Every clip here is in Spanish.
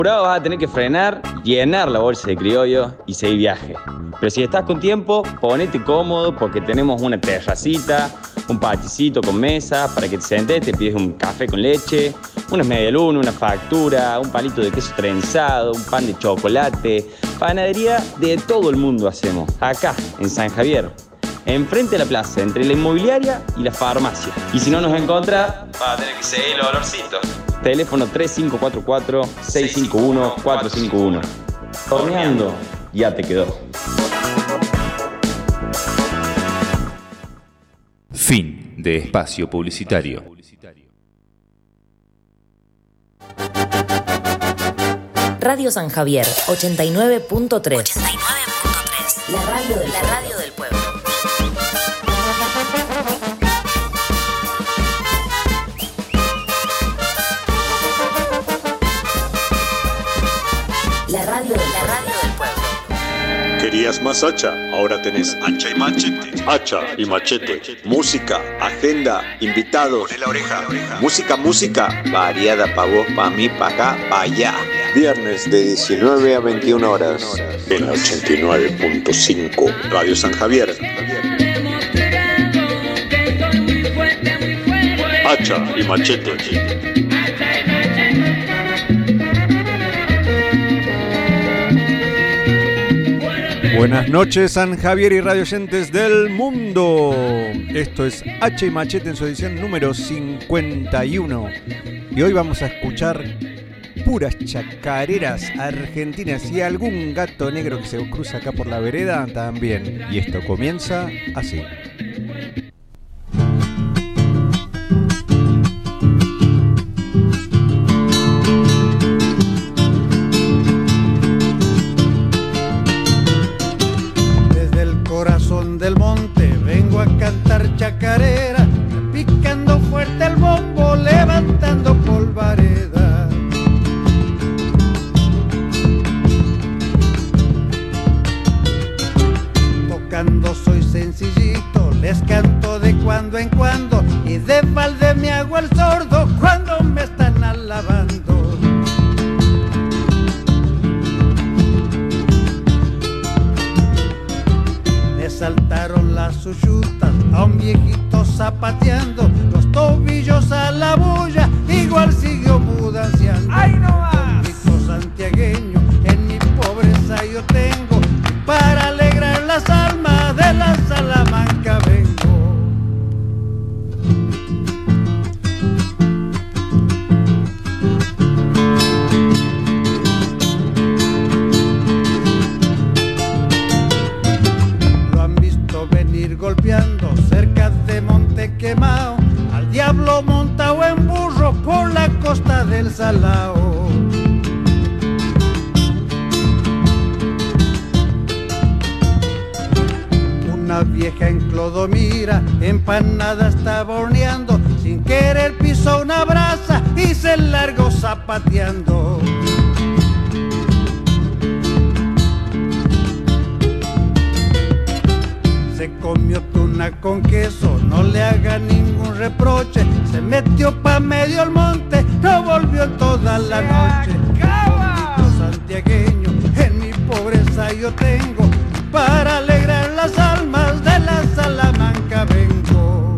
Apurado vas a tener que frenar, llenar la bolsa de criollo y seguir viaje. Pero si estás con tiempo, ponete cómodo porque tenemos una terracita, un paticito con mesa para que te sentes, te pides un café con leche, unas medialunas, una factura, un palito de queso trenzado, un pan de chocolate. Panadería de todo el mundo hacemos, acá en San Javier. Enfrente de la plaza, entre la inmobiliaria y la farmacia. Y si no nos encontrás, vas a tener que seguir el olorcito. Teléfono 3544-651-451. Horneando, ya te quedó. Fin de espacio publicitario. Radio San Javier, 89.3. La radio del pueblo. La radio del pueblo. ¿Querías más hacha? Ahora tenés hacha y machete. Hacha y machete. Música, agenda, invitados. Poné la oreja. Música. Variada pa' vos, pa' mí, pa' acá, pa' allá. Viernes de 19 a 21 horas. En la 89.5 Radio San Javier. Hacha y machete. Buenas noches, San Javier y radioyentes del mundo. Esto es Hacha y Machete en su edición número 51. Y hoy vamos a escuchar puras chacareras argentinas y algún gato negro que se cruza acá por la vereda también. Y esto comienza así. Del monte vengo a cantar chacarera, picando fuerte el bombo, levantando polvareda. Tocando soy sencillito, les canto de cuando en cuando y de balde me hago el sordo cuando me están alabando. Saltaron las uyutas a un viejito zapateando, los tobillos a la bulla, igual siguió mudanciando. ¡Ay, no más! Viejito santiagueño, en mi pobreza yo tengo, para alegrar las almas de la Salamanca vengo. Golpeando cerca de Monte Quemao, al diablo montado en burro por la costa del Salao. Una vieja en Clodomira, empanada estaba horneando, sin querer pisó una brasa y se largó zapateando. Se comió tuna con queso, no le haga ningún reproche. Se metió pa' medio el monte, no volvió toda la noche. Poquito santiagueño, en mi pobreza yo tengo, para alegrar las almas de la Salamanca vengo.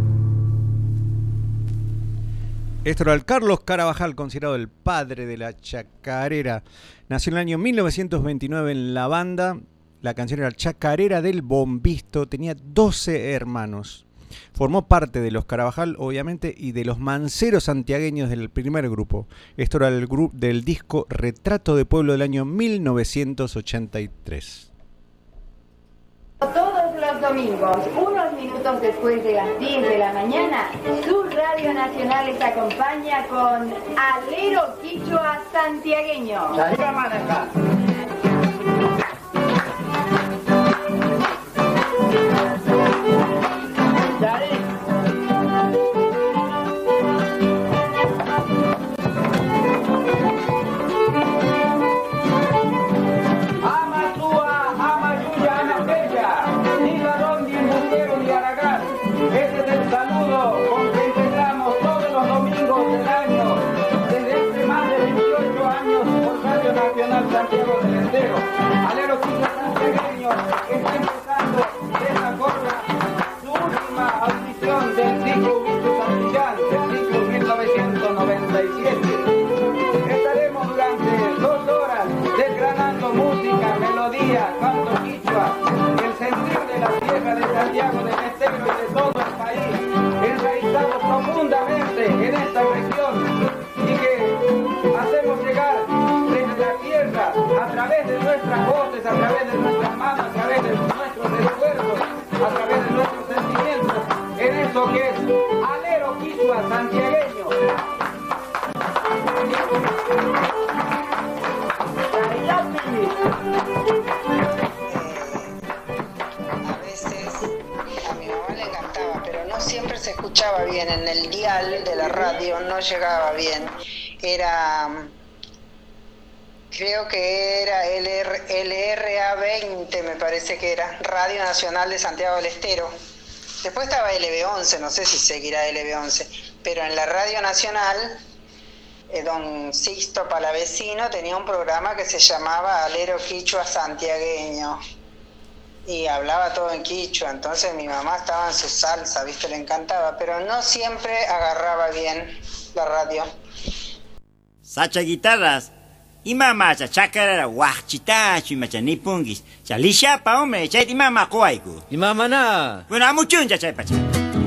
Esto era el Carlos Carabajal, considerado el padre de la chacarera. Nació en el año 1929 en La Banda. La canción era Chacarera del Bombisto, tenía 12 hermanos. Formó parte de los Carabajal, obviamente, y de los manceros santiagueños del primer grupo. Esto era el grupo del disco Retrato de Pueblo del año 1983. Todos los domingos, unos minutos después de las 10 de la mañana, su Radio Nacional les acompaña con Alero Quichua Santiagueño. Este es el saludo con que empezamos todos los domingos del año, desde hace más de 28 años. Santiago del Estero. Alero Quichua santiagueño está empezando de esta forma su última audición del ciclo Huichu Santillán, del ciclo 1997. Estaremos durante 2 horas desgranando música, melodía, canto quichua, el sentir de la tierra de Santiago del Estero y de todo el país, enraizado profundamente en esta región y que hacemos llegar desde la tierra a través de nuestras voces, a través de nuestras manos, a través de nuestros esfuerzos, a través de nuestros sentimientos, en eso que es Alero Quichua santiagueño. A veces a mi mamá le encantaba, pero no siempre se escuchaba bien. En el dial de la radio no llegaba bien. Creo que era LRA 20, me parece que era, Radio Nacional de Santiago del Estero. Después estaba LB11, no sé si seguirá LB11, pero en la Radio Nacional, don Sixto Palavecino tenía un programa que se llamaba Alero Quichua santiagueño y hablaba todo en quichua, entonces mi mamá estaba en su salsa, viste, le encantaba, pero no siempre agarraba bien la radio. Sacha guitarras. Y mamá, chacara guachitacho y machani pungis. Chalishapa, hombre, chay y mamá cuaico. Y mamá na. Bueno, a muchun ya chay pacha.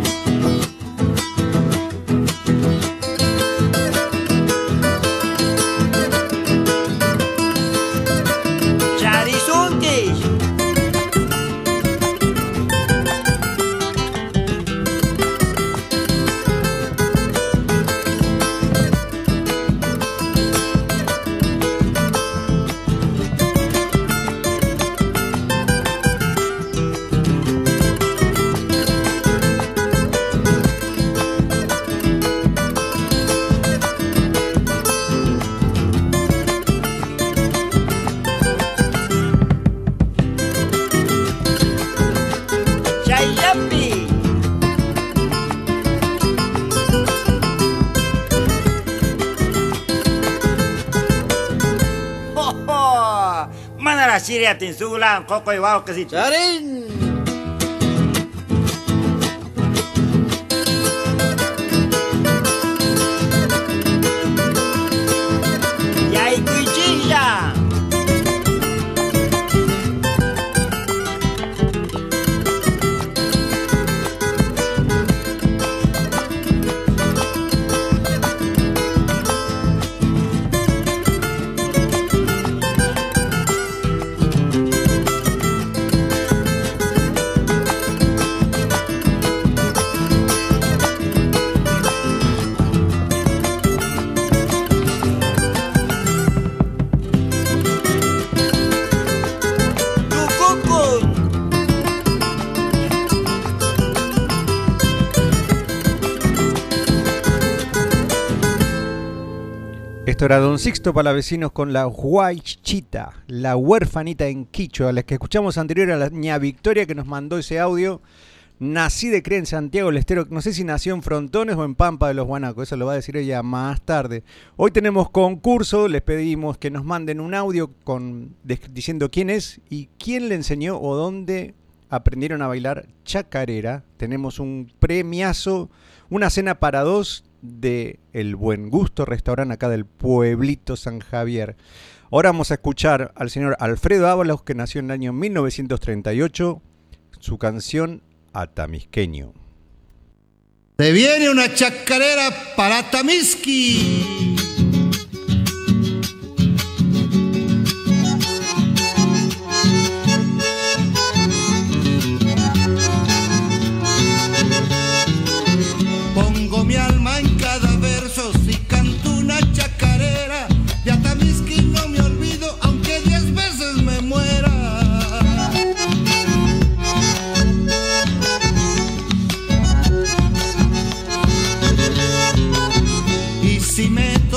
Charizontes. Siria tinsulan koko iwao kasi. Charin. Yai kuichilla. Esto era Don Sixto Palavecinos con la Huaychita, la huerfanita en quichua, la que escuchamos anterior a la ña Victoria que nos mandó ese audio. Nací de cría en Santiago del Estero, no sé si nació en Frontones o en Pampa de los Guanacos, eso lo va a decir ella más tarde. Hoy tenemos concurso, les pedimos que nos manden un audio diciendo quién es y quién le enseñó o dónde aprendieron a bailar chacarera. Tenemos un premiazo, una cena para 2 de El Buen Gusto Restaurante acá del pueblito San Javier. Ahora vamos a escuchar al señor Alfredo Ábalos, que nació en el año 1938, su canción Atamisqueño. Se viene una chacarera para Atamisqui. Pongo mi alma en cada verso, si canto una chacarera, de Atamisqui no me olvido, aunque 10 veces me muera. Y si meto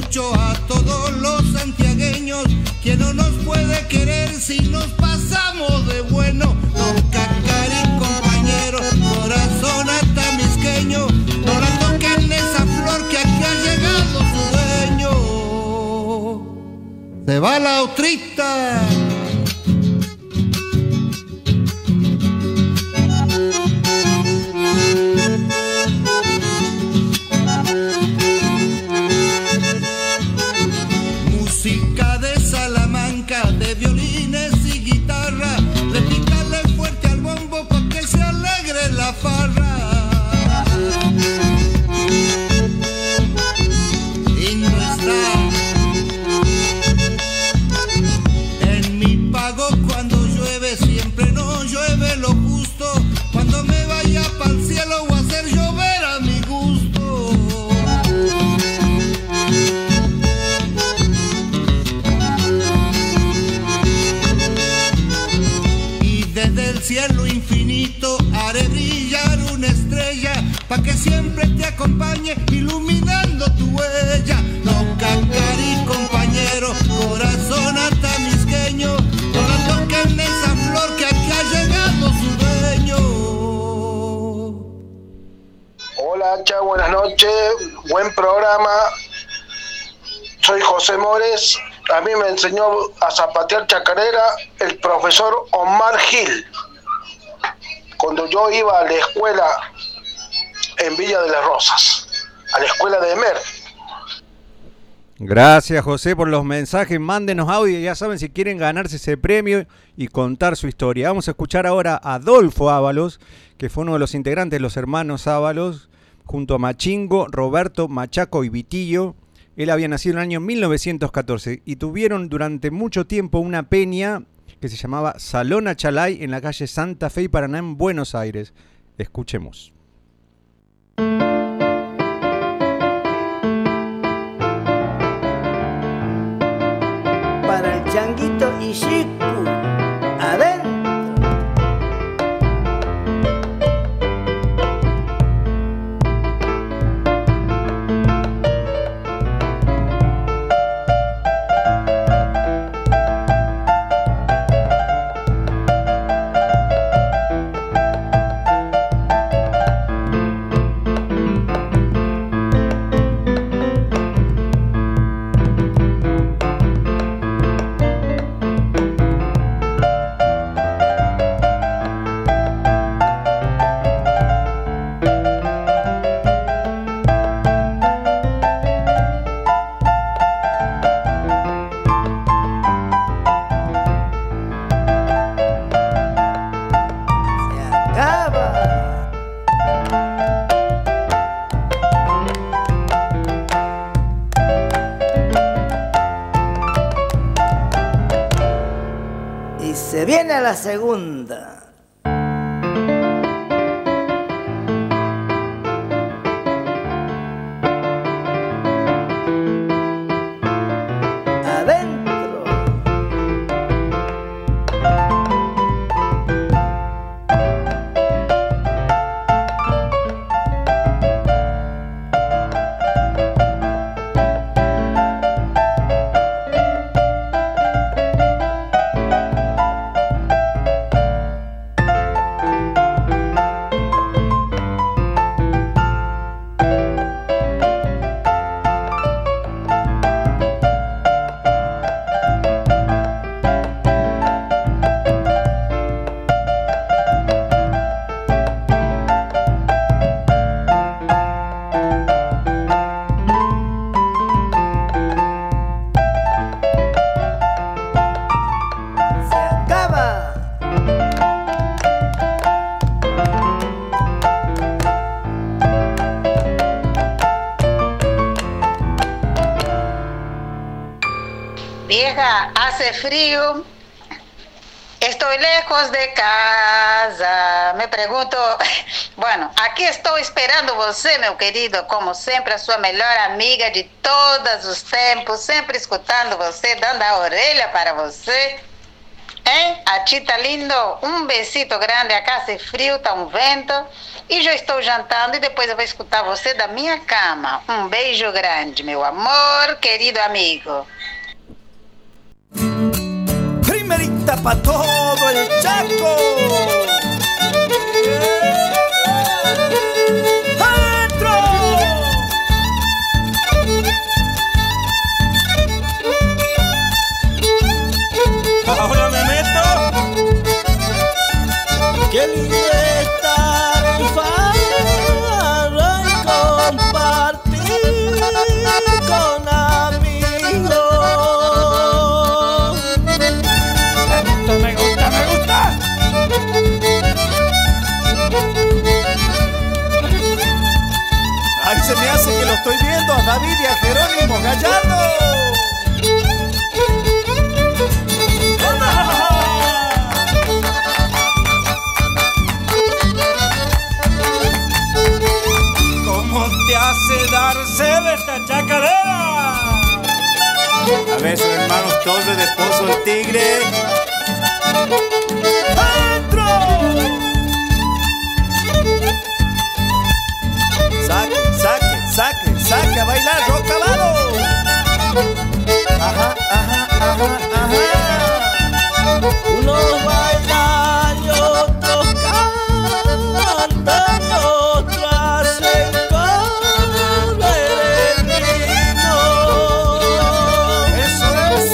mucho a todos los santiagueños, que no nos puede querer si nos pasamos de bueno. Don Cacarín, compañero, corazón atamisqueño, no la toquen esa flor que aquí ha llegado su dueño. Se va la otrita. Música de Salamanca, de violines y guitarra, repítale fuerte al bombo pa' que se alegre la farra. Y no está en mi pago cuando llueve, siempre no llueve lo justo, cuando me vaya pa'l cielo voy a hacer llover a mi gusto. Desde el cielo infinito haré brillar una estrella pa' que siempre te acompañe iluminando tu huella. No Cacarí, compañero, corazón atamisqueño, no la toquen esa flor que aquí ha llegado su dueño. Hola Hacha, buenas noches, buen programa. Soy José Mores. A mí me enseñó a zapatear chacarera el profesor Omar Gil, cuando yo iba a la escuela en Villa de las Rosas, a la escuela de Emer. Gracias, José, por los mensajes. Mándenos audio, ya saben, si quieren ganarse ese premio y contar su historia. Vamos a escuchar ahora a Adolfo Ábalos, que fue uno de los integrantes de los hermanos Ábalos, junto a Machingo, Roberto, Machaco y Vitillo. Él había nacido en el año 1914 y tuvieron durante mucho tiempo una peña que se llamaba Salón Achalay en la calle Santa Fe y Paraná en Buenos Aires. Escuchemos. Para el changuito Ishiku, adentro. Se viene la segunda. Vieja, hace frío. Estoy lejos de casa. Me pregunto, bueno, aquí estoy esperando você, meu querido, como sempre, a sua melhor amiga de todos os tempos, sempre escutando você, dando a orelha para você. Achita lindo, um besito grande. Acá hace frio, tá um vento. E já estou jantando e depois eu vou escutar você da minha cama. Um beijo grande, meu amor, querido amigo. Primerita pa' todo el Chaco. ¡Adentro! Ahora me meto. ¡Qué lindo estar en farra y compartir con amigos! Me gusta, me gusta. ¡Ay, se me hace que lo estoy viendo a David y a Jerónimo Gallardo! ¿Cómo te hace darse de esta chacarera? A ver, sus hermanos Torres de Pozo el Tigre. ¡Adentro! Saque, saque, saque, saque a bailar, roca abajo. Ajá, ajá, ajá, ajá. Unos bailan y otros cantan y otras se peregrino. Eso es.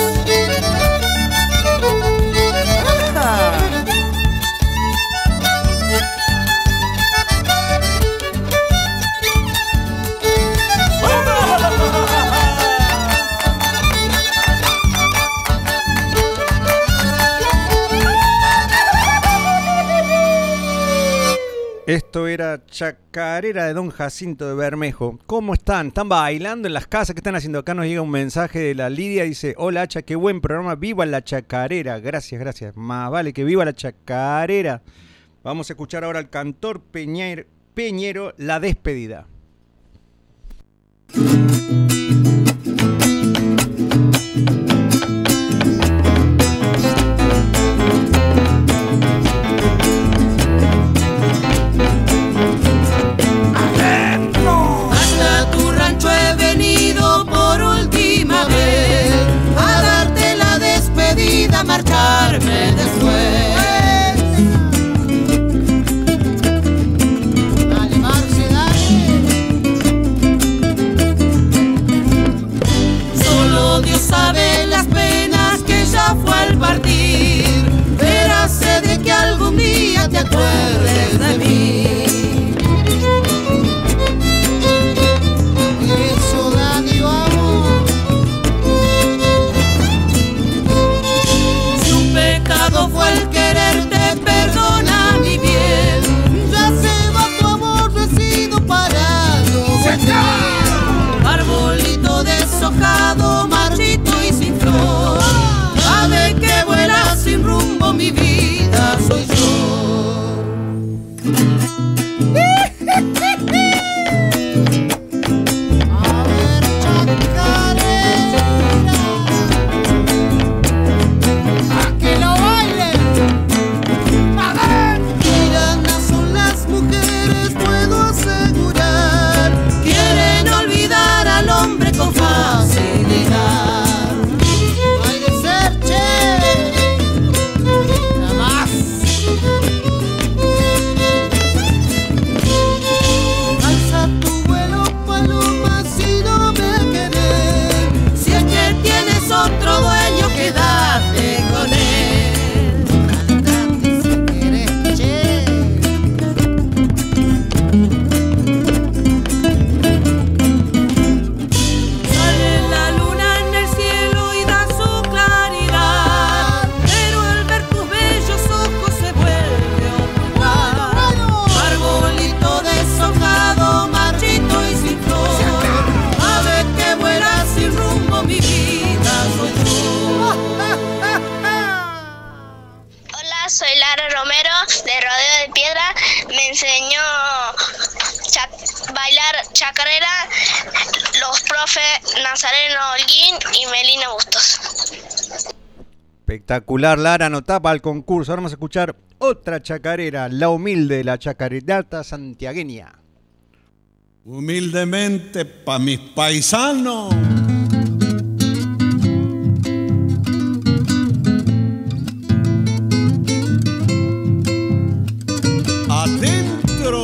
Esto era Chacarera de Don Jacinto de Bermejo. ¿Cómo están? ¿Están bailando en las casas? ¿Qué están haciendo? Acá nos llega un mensaje de la Lidia. Dice, hola Hacha, qué buen programa. ¡Viva la chacarera! Gracias, gracias. Más vale que viva la chacarera. Vamos a escuchar ahora al cantor Peñero, La Despedida. Hasta tu rancho he venido por última vez a darte la despedida, marcharme después. Dale, Marce, dale. Solo Dios sabe las penas que ya fue al partir, pero sé de que algún día te acuerdes de mí. Fue el quererte, perdona mi bien. Ya se va tu aborrecido parado. Arbolito deshojado, marchito y sin flor. Ave que vuela sin rumbo, mi vida soy yo. A ver, chacarera, a que lo tiranas son las mujeres, puedo asegurar. Quieren olvidar al hombre con facilidad. No hay de ser, che, nada más. Alza tu vuelo, paloma, si no me querés. Si es que tienes otro dueño, quédate con él. Soy Lara Romero de Rodeo de Piedra. Me enseñó bailar chacarera los profes Nazareno Holguín y Melina Bustos. Espectacular, Lara, anotá para el concurso. Ahora vamos a escuchar otra chacarera, La Humilde, la chacarenata santiagueña. Humildemente pa' mis paisanos. Adentro.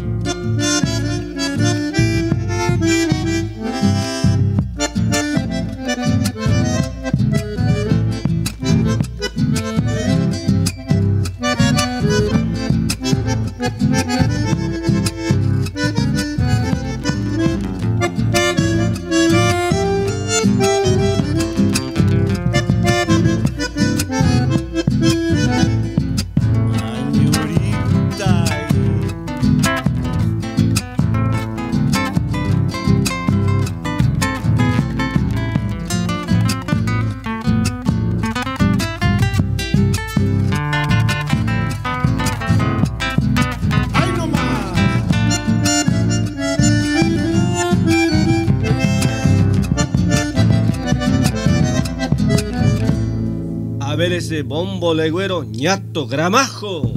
A ver ese bombo legüero ñato gramajo.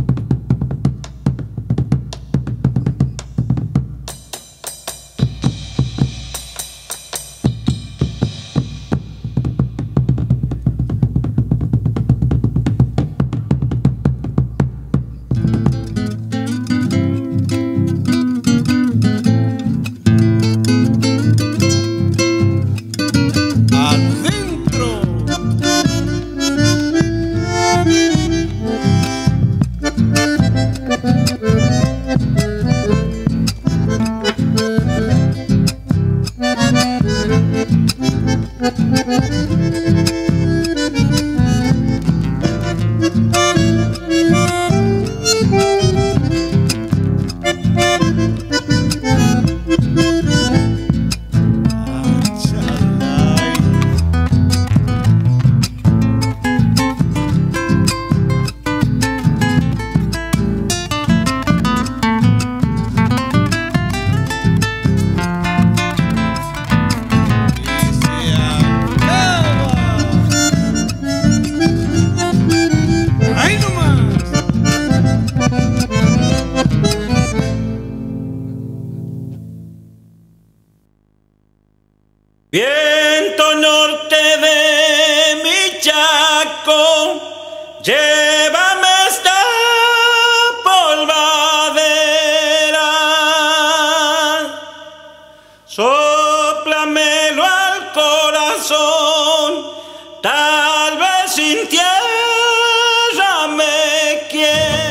Viento norte de mi Chaco, llévame esta polvadera, sóplamelo al corazón, tal vez sin tierra me quiera.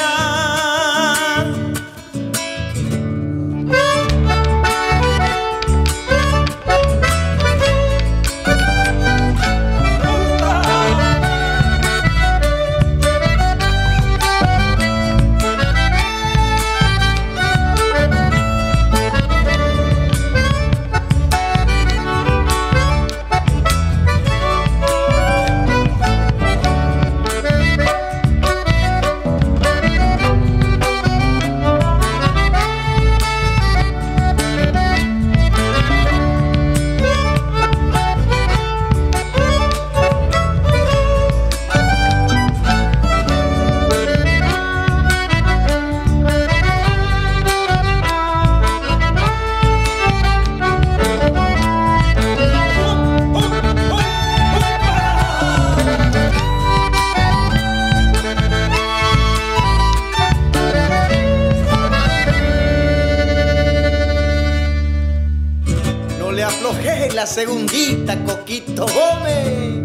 La segundita, Coquito Gómez.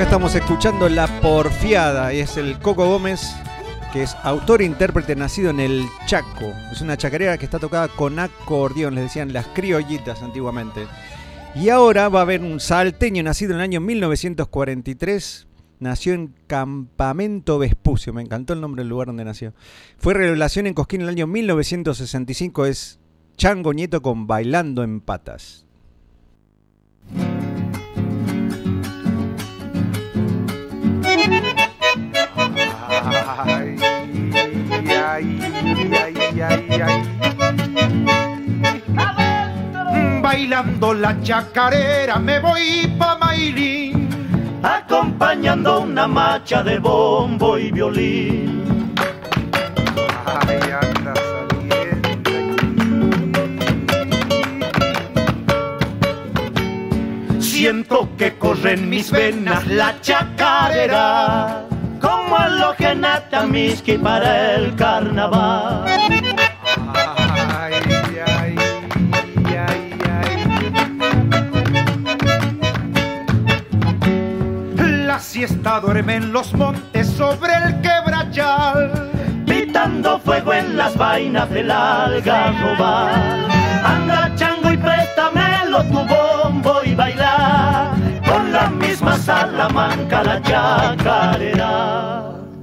estamos escuchando La Porfiada, y es el Coco Gómez, que es autor e intérprete nacido en el Chaco. Es una chacarera que está tocada con acordeón, les decían las criollitas antiguamente. Y ahora va a haber un salteño nacido en el año 1943, nació en Campamento Vespucio, me encantó el nombre del lugar donde nació. Fue revelación en Cosquín en el año 1965, es Chango Nieto con Bailando en Patas. Ay, ay, ay, ay, ay. Bailando la chacarera me voy pa' Mailín, acompañando una marcha de bombo y violín. Ay, anda saliendo aquí. Siento que corre en mis venas la chacarera, como alogenata Miski para el carnaval. Ay, ay, ay, ay. La siesta duerme en los montes sobre el quebrachal, pitando fuego en las vainas del algarrobal. Anda chango y préstamelo tu bombo y bailar con la misma Salamanca la chacarera.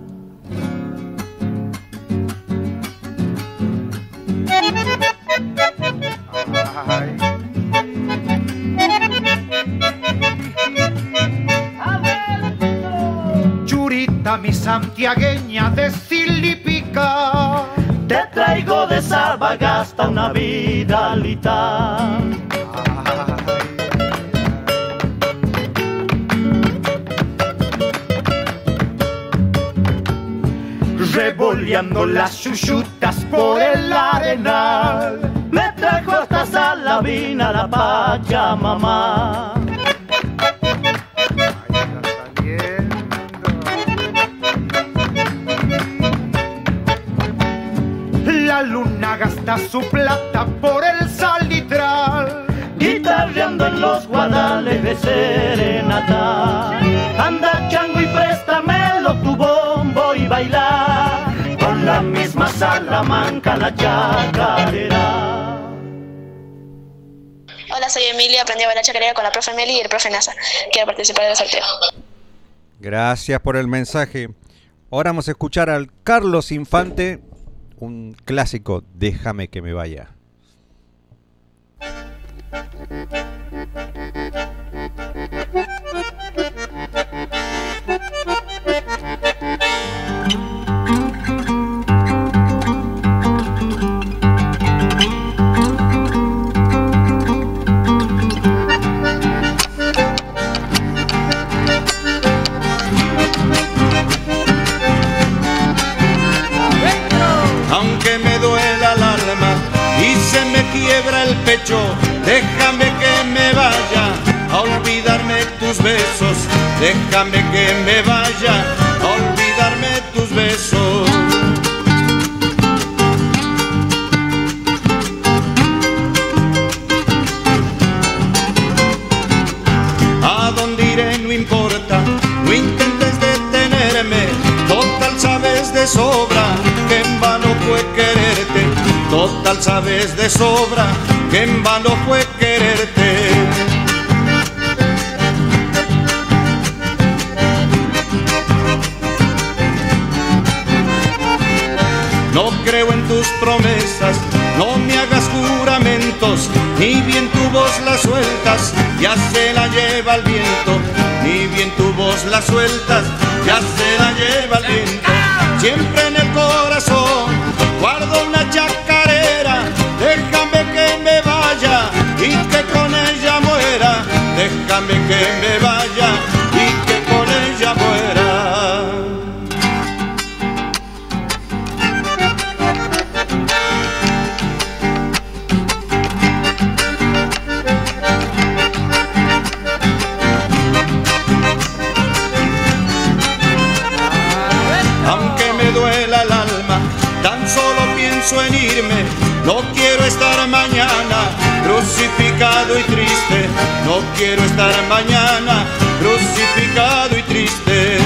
Ay. Churita mi santiagueña de Silipica, te traigo de Sabagasta una vidalita. Revoleando las chuchutas por el arenal, me trajo hasta Salavina la Pachamama. La luna gasta su plata por el salitral, guitarreando en los guadales de serenata. Anda chango y préstamelo tu bombo y bailar con la misma Salamanca la chacarera. Hola, soy Emilia, aprendí a bailar chacarera con la profe Meli y el profe Nasa. Quiero participar del sorteo. Gracias por el mensaje. Ahora vamos a escuchar al Carlos Infante, un clásico, Déjame que me vaya. Aunque me duela el alma y se me quiebra el pecho, déjame que me vaya a olvidarme tus besos. Déjame que me vaya a olvidarme tus besos. A dónde iré no importa, no intentes detenerme. Total sabes de sobra que en vano fue quererte. Total sabes de sobra que en vano fue quererte. No creo en tus promesas, no me hagas juramentos, ni bien tu voz la sueltas, ya se la lleva el viento. Ni bien tu voz la sueltas, ya se la lleva el viento. Siempre en el corazón guardo una chacarera, déjame que me vaya y que con ella muera. Déjame que me vaya y que con ella muera. Aunque me duela el alma, tan solo pienso en irme. No quiero estar mañana crucificado crucificado y triste. No quiero estar mañana crucificado y triste.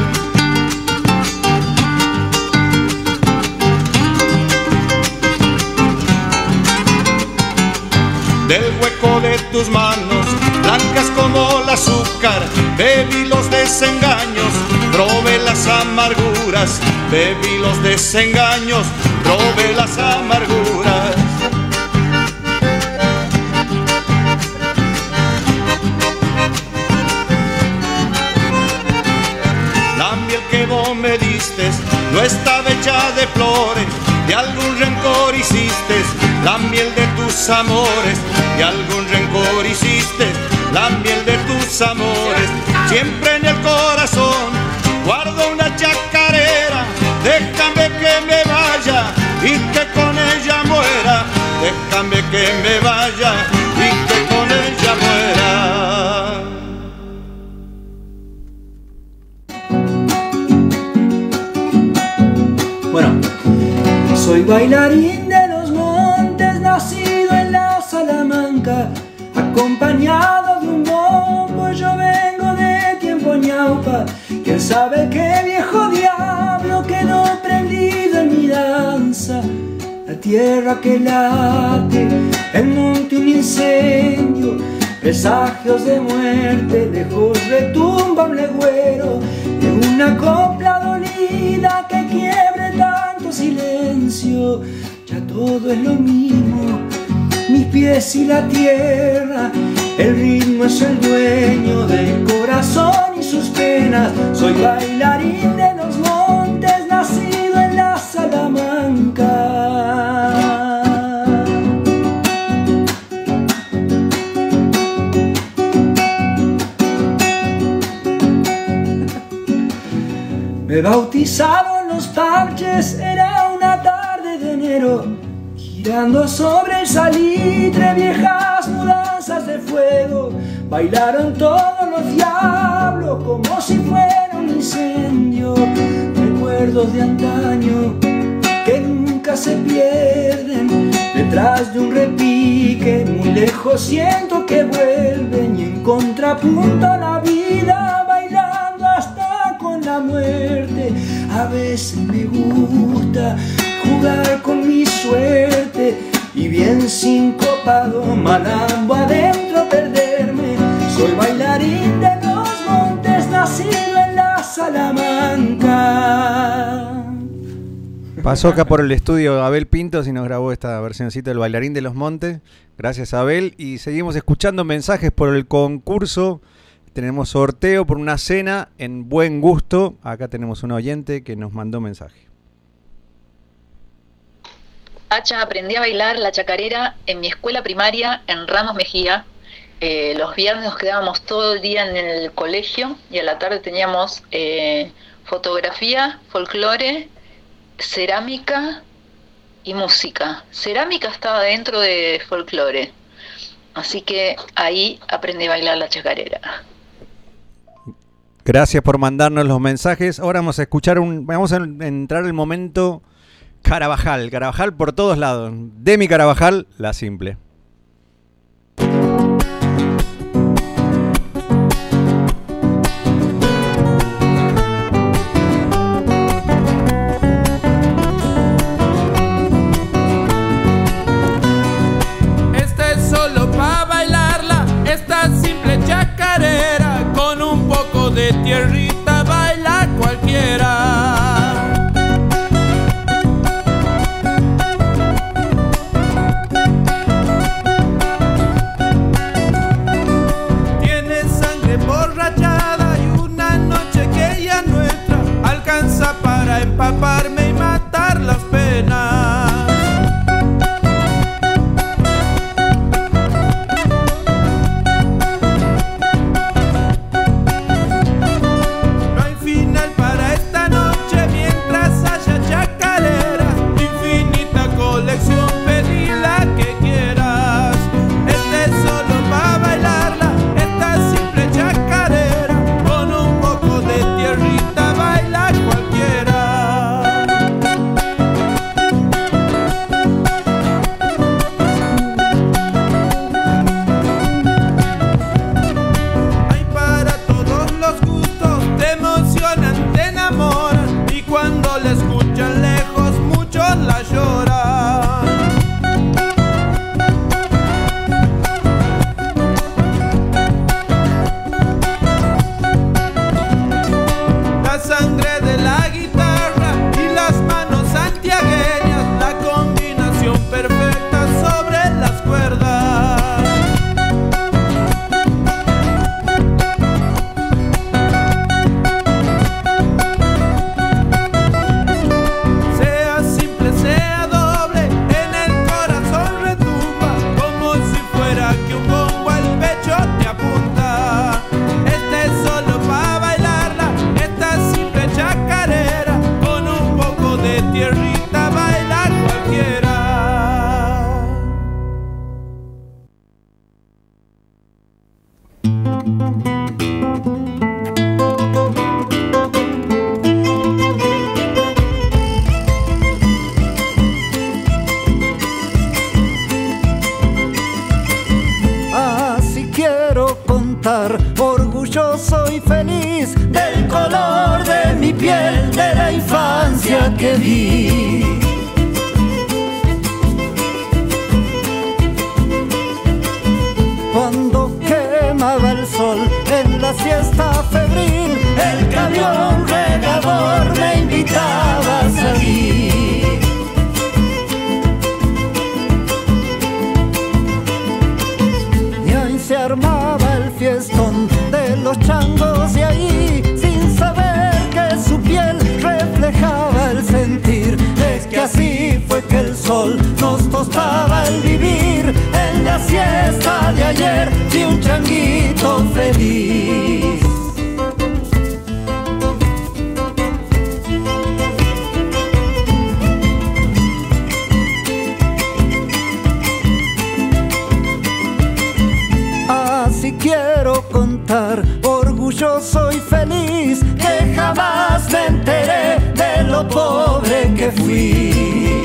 Del hueco de tus manos, blancas como el azúcar, bebí los desengaños, probé las amarguras, bebí los desengaños, probé las amarguras. La miel que vos me diste no estaba hecha de flores, de algún rencor hiciste la miel de tus amores, de algún rencor hiciste la miel de tus amores. Siempre en el corazón guardo una chacarera, déjame que me vaya y que con ella muera, déjame que me vaya y que con ella muera. Bueno, soy bailarín de los montes, nacido en la Salamanca, acompañado de un bombo. Yo vengo de tiempo ñaupa. Quién sabe qué viejo diablo quedó prendido en mi danza. La tierra que late, el monte un incendio, presagios de muerte, lejos retumba un legüero de una copla dolida que quiebre tanto silencio. Ya todo es lo mismo, mis pies y la tierra, el ritmo es el dueño del corazón y sus penas. Soy bailarín de los montes, nacido en la Salamanca. Me bautizaron los parches, era una tarde de enero, girando sobre el salitre viejas mudanzas de fuego. Bailaron todos los diablos como si fuera un incendio. Recuerdos de antaño que nunca se pierden, detrás de un repique muy lejos siento que vuelven. Y en contrapunto a la vida, bailando hasta con la muerte. A veces me gusta jugar con mi suerte y bien sincopado, malambo adentro perderme. Soy bailarín de los montes, nacido en la Salamanca. Pasó acá por el estudio Abel Pintos y nos grabó esta versioncita del Bailarín de los Montes. Gracias, Abel. Y seguimos escuchando mensajes por el concurso. Tenemos sorteo por una cena en Buen Gusto. Acá tenemos un oyente que nos mandó mensaje. Hacha, aprendí a bailar la chacarera en mi escuela primaria en Ramos Mejía. Los viernes nos quedábamos todo el día en el colegio y a la tarde teníamos fotografía, folclore, cerámica y música. Cerámica estaba dentro de folclore, así que ahí aprendí a bailar la chacarera. Gracias por mandarnos los mensajes. Ahora vamos a escuchar vamos a entrar al momento Carabajal. Carabajal por todos lados. De mi Carabajal, la simple. Esta es solo para bailarla, esta simple chacarera, con un poco de tierrita baila cualquiera. cualquiera que un bombo al pecho te apunta. Esta es solo para bailarla, esta simple chacarera, con un poco de tierrita baila cualquiera. Así quiero contar, orgulloso y feliz, del color de mi piel, de la infancia que vi. Cuando quemaba el sol en la siesta febril, el camión regador me invitaba a salir. Y ahí se armaba el fiestón de los changos, y ahí, sin saber que su piel reflejaba el sentir, es que así fue que el sol nos tostaba el vivir. En la siesta de ayer vi un changuito feliz. Así quiero contar, orgulloso y feliz, que jamás me enteré de lo pobre que fui.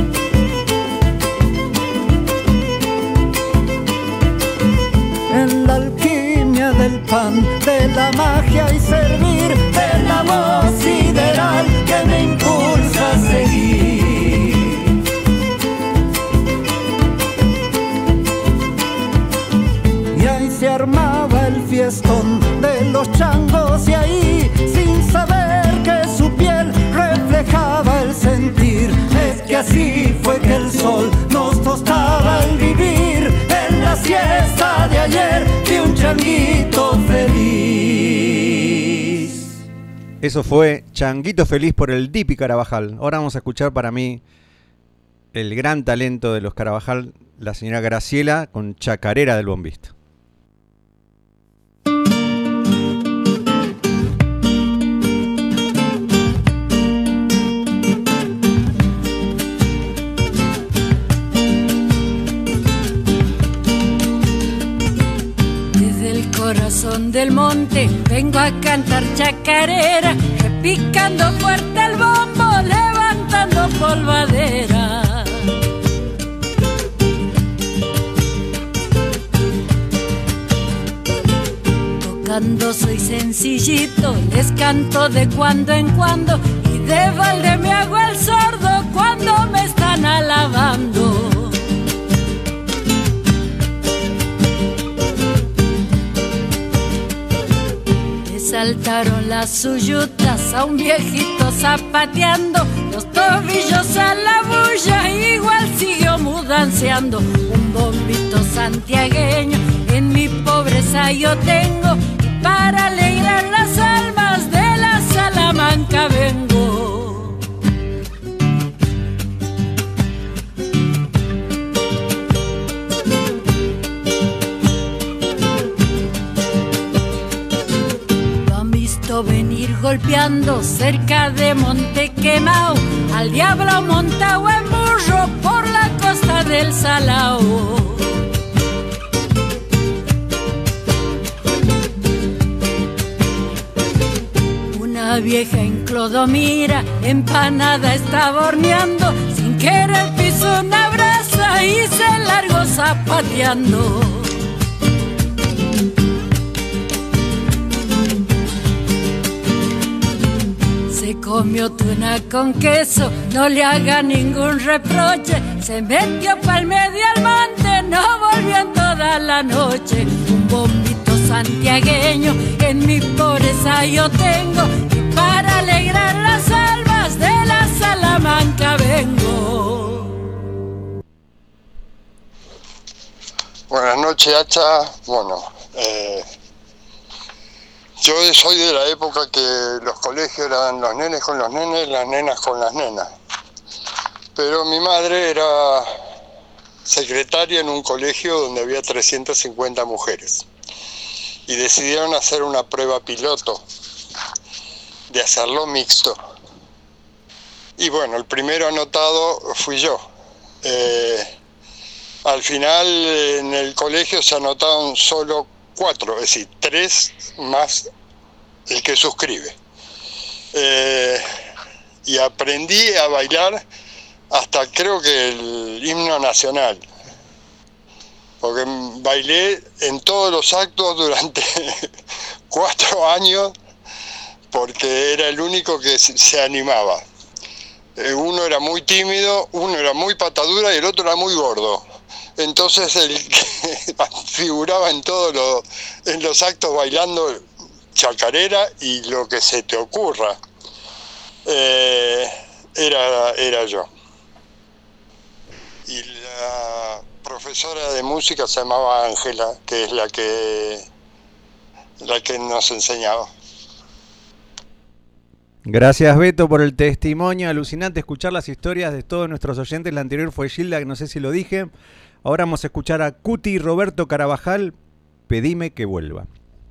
En la alquimia del pan, de la magia y servir, de la voz sideral que me impulsa a seguir. Y ahí se armaba el fiestón de los changos, y ahí, sin saber que su piel reflejaba el sentir, es que así fue que el sol nos tostaba el vivir. En la siesta de ayer vi un changuito feliz. Eso fue Changuito Feliz por el Dipi Carabajal. Ahora vamos a escuchar, para mí, el gran talento de los Carabajal, la señora Graciela con Chacarera del Bombisto. Corazón del monte, vengo a cantar chacarera, repicando fuerte el bombo, levantando polvadera. Tocando soy sencillito, les canto de cuando en cuando, y de balde me hago el sordo cuando me están alabando. Saltaron las suyutas a un viejito zapateando, los tobillos a la bulla, igual siguió mudanceando. Un bombito santiagueño en mi pobreza yo tengo, y para alegrar las almas de la Salamanca vengo. Venir golpeando cerca de Montequemao, al diablo montado en burro por la costa del Salao. Una vieja en Clodomira empanada estaba horneando, sin querer pisó una brasa y se largó zapateando. Comió tuna con queso, no le haga ningún reproche. Se metió pa'l medio al monte, no volvió en toda la noche. Un bombito santiagueño en mi pobreza yo tengo, y para alegrar las almas de la Salamanca vengo. Buenas noches, Hacha. Bueno, yo soy de la época que los colegios eran los nenes con los nenes, las nenas con las nenas. Pero mi madre secretaria en un colegio donde había 350 mujeres. Y decidieron hacer una prueba piloto, de hacerlo mixto. Y bueno, el primero anotado fui yo. Al final en el colegio se anotaron solo 4, es decir, 3 más el que suscribe. Y aprendí a bailar hasta creo que el himno nacional, porque bailé en todos los actos durante 4 años, porque era el único que se animaba. Uno era muy tímido, uno era muy patadura y el otro era muy gordo. Entonces el que figuraba en todos los actos bailando chacarera y lo que se te ocurra, era yo. Y la profesora de música se llamaba Ángela, que es la que nos enseñaba. Gracias, Beto, por el testimonio. Alucinante escuchar las historias de todos nuestros oyentes. La anterior fue Gilda, que no sé si lo dije. Ahora vamos a escuchar a Cuti y Roberto Carabajal, Pedime que vuelva.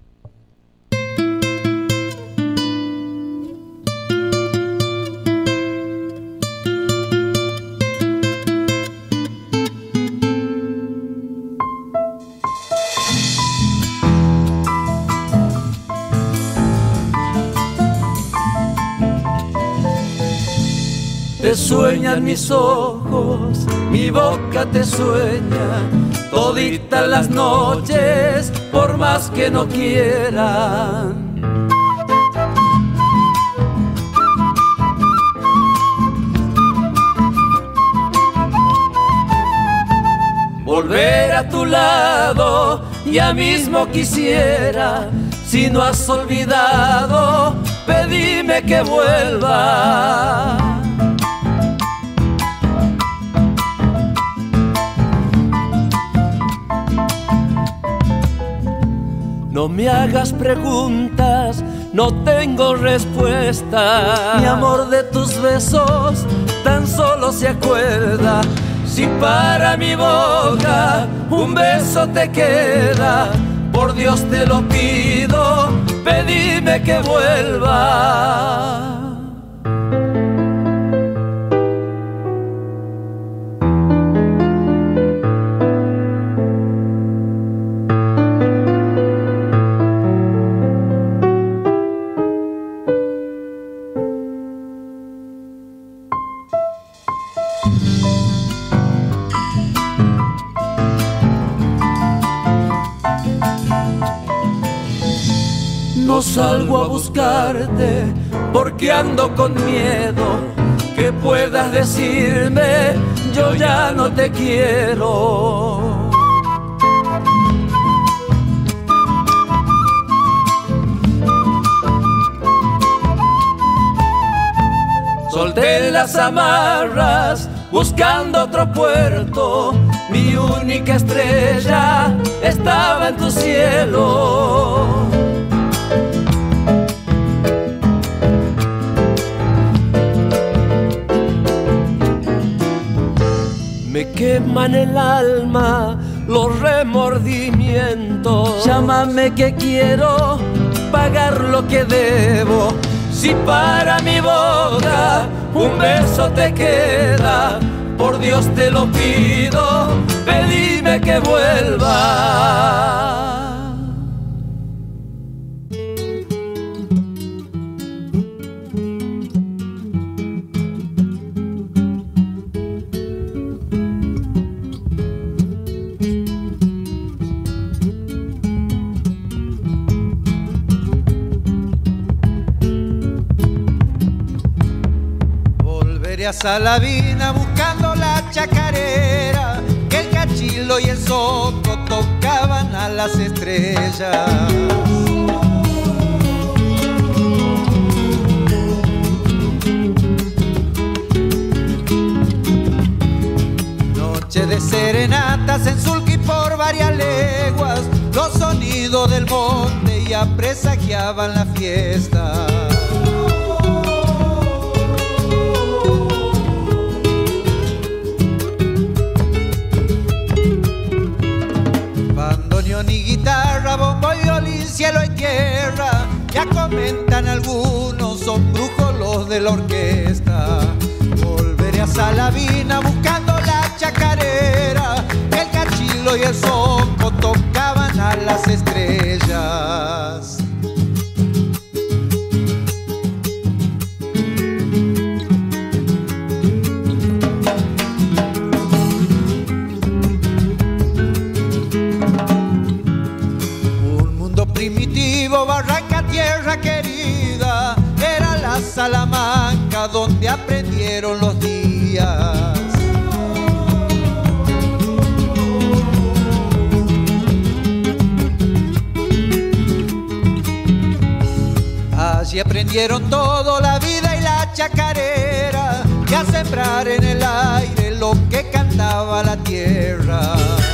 Te sueñan mis ojos, mi boca te sueña, toditas las noches, por más que no quieran. Volver a tu lado, ya mismo quisiera, si no has olvidado, pedime que vuelva. No me hagas preguntas, no tengo respuesta. Mi amor de tus besos tan solo se acuerda. Si para mi boca un beso te queda, por Dios te lo pido, pedime que vuelva. No salgo a buscarte porque ando con miedo que puedas decirme yo ya no te quiero. Solté las amarras buscando otro puerto, mi única estrella estaba en tu cielo. Me queman el alma los remordimientos. Llámame que quiero pagar lo que debo. Si para mi boca un beso te queda, por Dios te lo pido, pedime que vuelva. A Salavina buscando la chacarera, que el cachilo y el zoco tocaban a las estrellas. Noche de serenatas en Sulqui por varias leguas, los sonidos del monte ya presagiaban la fiesta. bandoneón y guitarra, bombo y violín, cielo y tierra. Ya comentan algunos, son brujos los de la orquesta. Volveré a Salavina buscando la chacarera, que el cachilo y el sonco tocaban a las estrellas. Primitivo, barranca, tierra querida, era la Salamanca donde aprendieron los días. Allí aprendieron todo, la vida y la chacarera, y a sembrar en el aire lo que cantaba la tierra.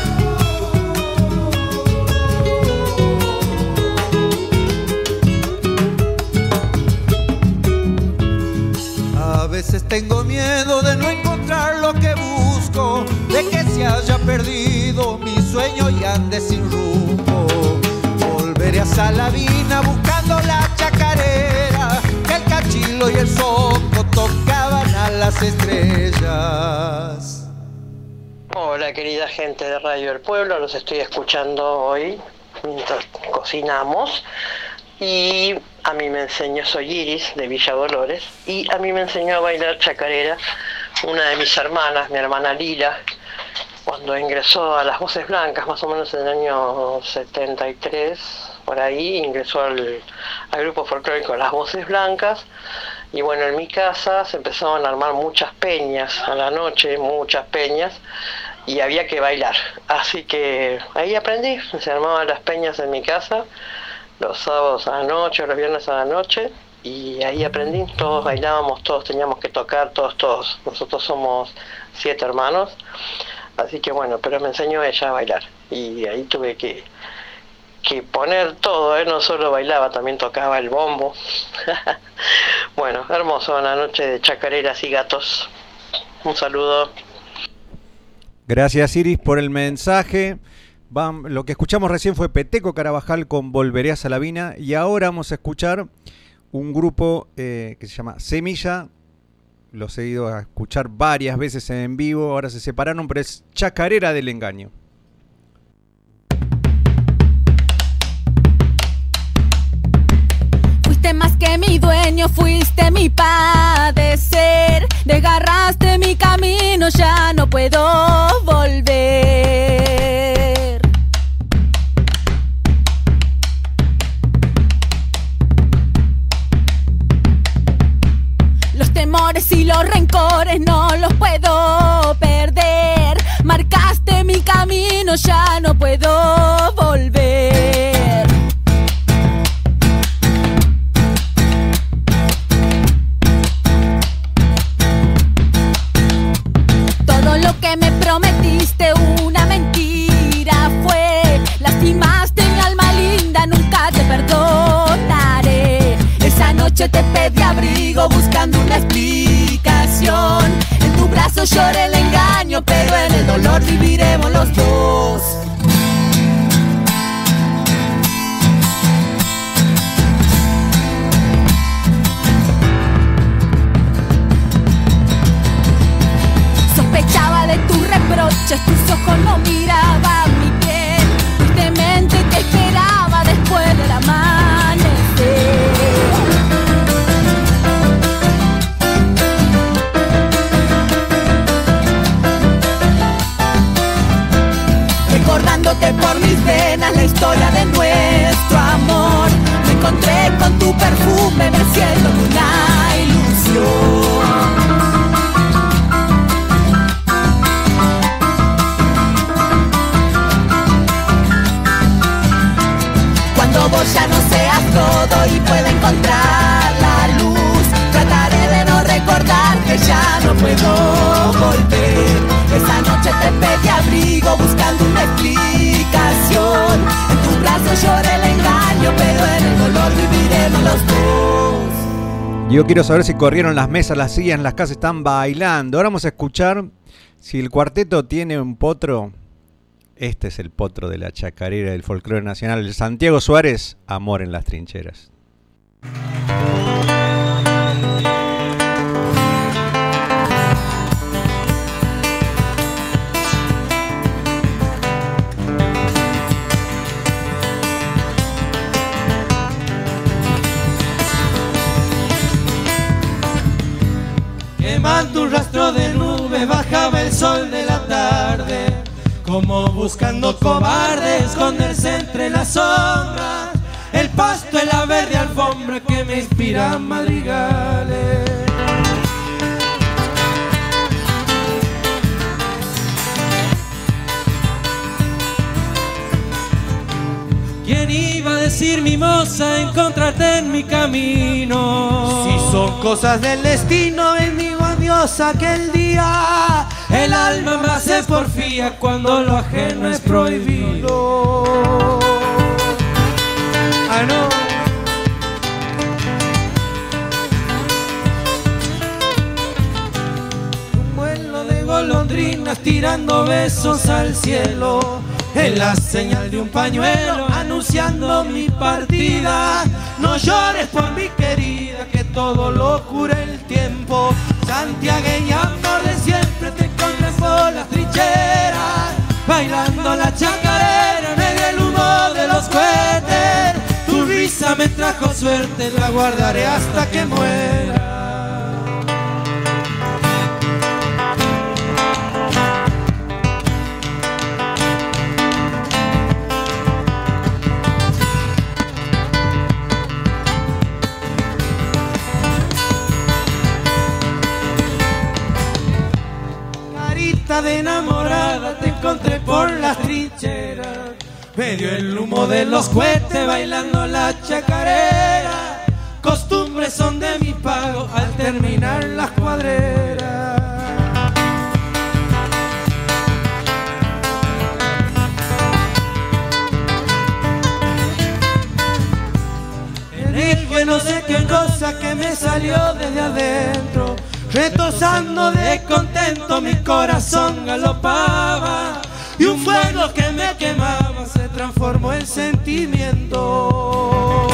A veces tengo miedo de no encontrar lo que busco, de que se haya perdido mi sueño y ande sin rumbo. Volveré a Salavina buscando la chacarera, que el cachilo y el sonco tocaban a las estrellas. Hola querida gente de Radio del Pueblo, los estoy escuchando hoy mientras cocinamos. Y a mí me enseñó, soy Iris de Villa Dolores, y a mí me enseñó a bailar chacarera una de mis hermanas, mi hermana Lila, cuando ingresó a las Voces Blancas, más o menos en el año 73, por ahí, ingresó al grupo folclórico Las Voces Blancas, y bueno, en mi casa se empezaron a armar muchas peñas a la noche, muchas peñas, y había que bailar, así que ahí aprendí, se armaban las peñas en mi casa, los sábados a la noche, los viernes a la noche, y ahí aprendí, todos bailábamos, todos teníamos que tocar, todos, nosotros somos 7 hermanos, así que bueno, pero me enseñó ella a bailar, y ahí tuve que poner todo, no solo bailaba, también tocaba el bombo. Bueno, hermoso, una noche de chacareras y gatos, un saludo. Gracias Iris por el mensaje. Lo que escuchamos recién fue Peteco Carabajal con Volveré a Salavina, y ahora vamos a escuchar un grupo que se llama Semilla. Los he ido a escuchar varias veces en vivo, ahora se separaron, pero es Chacarera del Engaño. Fuiste más que mi dueño, fuiste mi padecer, desgarraste mi camino, ya no puedo volver. Los temores y los rencores no los puedo perder, marcaste mi camino, ya no puedo volver. Todo lo que me prometiste una mentira fue, lastimaste mi alma linda, nunca te perdonaré. Esa noche te pedí abrigo buscando una explicación, en tu brazo lloré el engaño, pero en el dolor viviremos los dos. Sospechaba de tus reproches, tus ojos no miraban mi piel, tristemente te esperaba después del amanecer. Recordándote por mis venas la historia de nuestro amor, me encontré con tu perfume, me siento una ilusión. Cuando vos ya no seas todo y pueda encontrar la luz, trataré de no recordar que ya no puedo volver. Esa noche te pedí abrigo buscando una explicación, en tu brazo lloré el engaño, pero en el dolor viviremos los dos. Yo quiero saber si corrieron las mesas, las sillas, las casas están bailando. Ahora vamos a escuchar si el cuarteto tiene un potro Este es el potro de la chacarera del folclore nacional, el Santiago Suárez, Amor en las trincheras. Quemando un rastro de nubes bajaba el sol de la tarde, como buscando cobarde esconderse entre las sombras. El pasto es la verde alfombra que me inspira madrigales. ¿Quién iba a decir, mimosa, encontrarte en mi camino? Si son cosas del destino, bendigo a Dios aquel día. El alma me hace porfía cuando lo ajeno es prohibido. Ah, no. Un vuelo de golondrinas tirando besos al cielo, es la señal de un pañuelo anunciando mi partida. No llores por mi querida, que todo lo cura el tiempo. Santiagueña, amor de siempre, te encontré por las trincheras, bailando la chacarera en medio del humo de los cohetes. Tu risa me trajo suerte, la guardaré hasta que muera. De enamorada te encontré por las trincheras, medio el humo de los cohetes, bailando la chacarera. Costumbres son de mi pago al terminar las cuadreras. Dije no sé qué cosa que me salió desde adentro, retozando de contento mi corazón galopaba, y un fuego que me quemaba se transformó en sentimiento.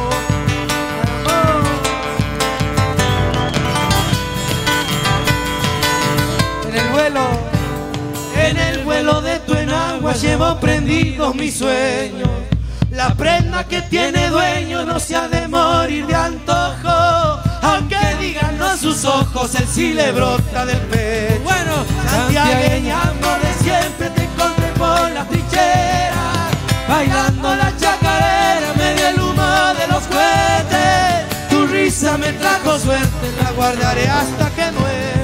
En el vuelo de tu enagua llevo prendidos mis sueños. La prenda que tiene dueño no se ha de morir de antojo, aunque digan no sus ojos, el sí le brota del pecho. Bueno, santiagueña, amor de siempre, te encontré por las trincheras, bailando la chacarera, medio el humo de los cohetes. Tu risa me trajo suerte, la guardaré hasta que muera.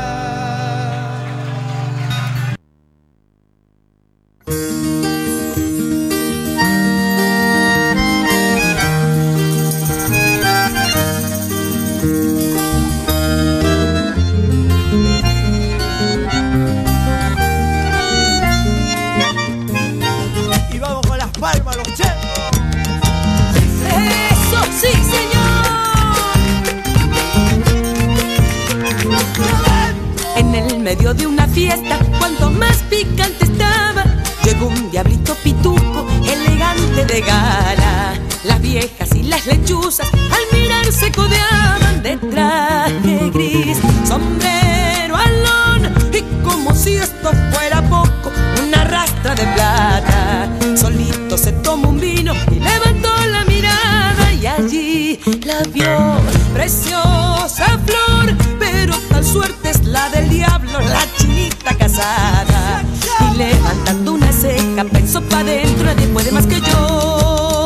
Medio de una fiesta, cuanto más picante estaba, llegó un diablito pituco, elegante de gala. Las viejas y las lechuzas al mirar se codeaban, de traje gris, sombrero alón, y como si esto fuera poco, una rastra de plata. Solito se tomó un vino y levantó la mirada, y allí la vio, preciosa flor, pero tal suerte es la del diablo, la chinita casada. Y levantando una ceja pensó pa' dentro, nadie puede más que yo.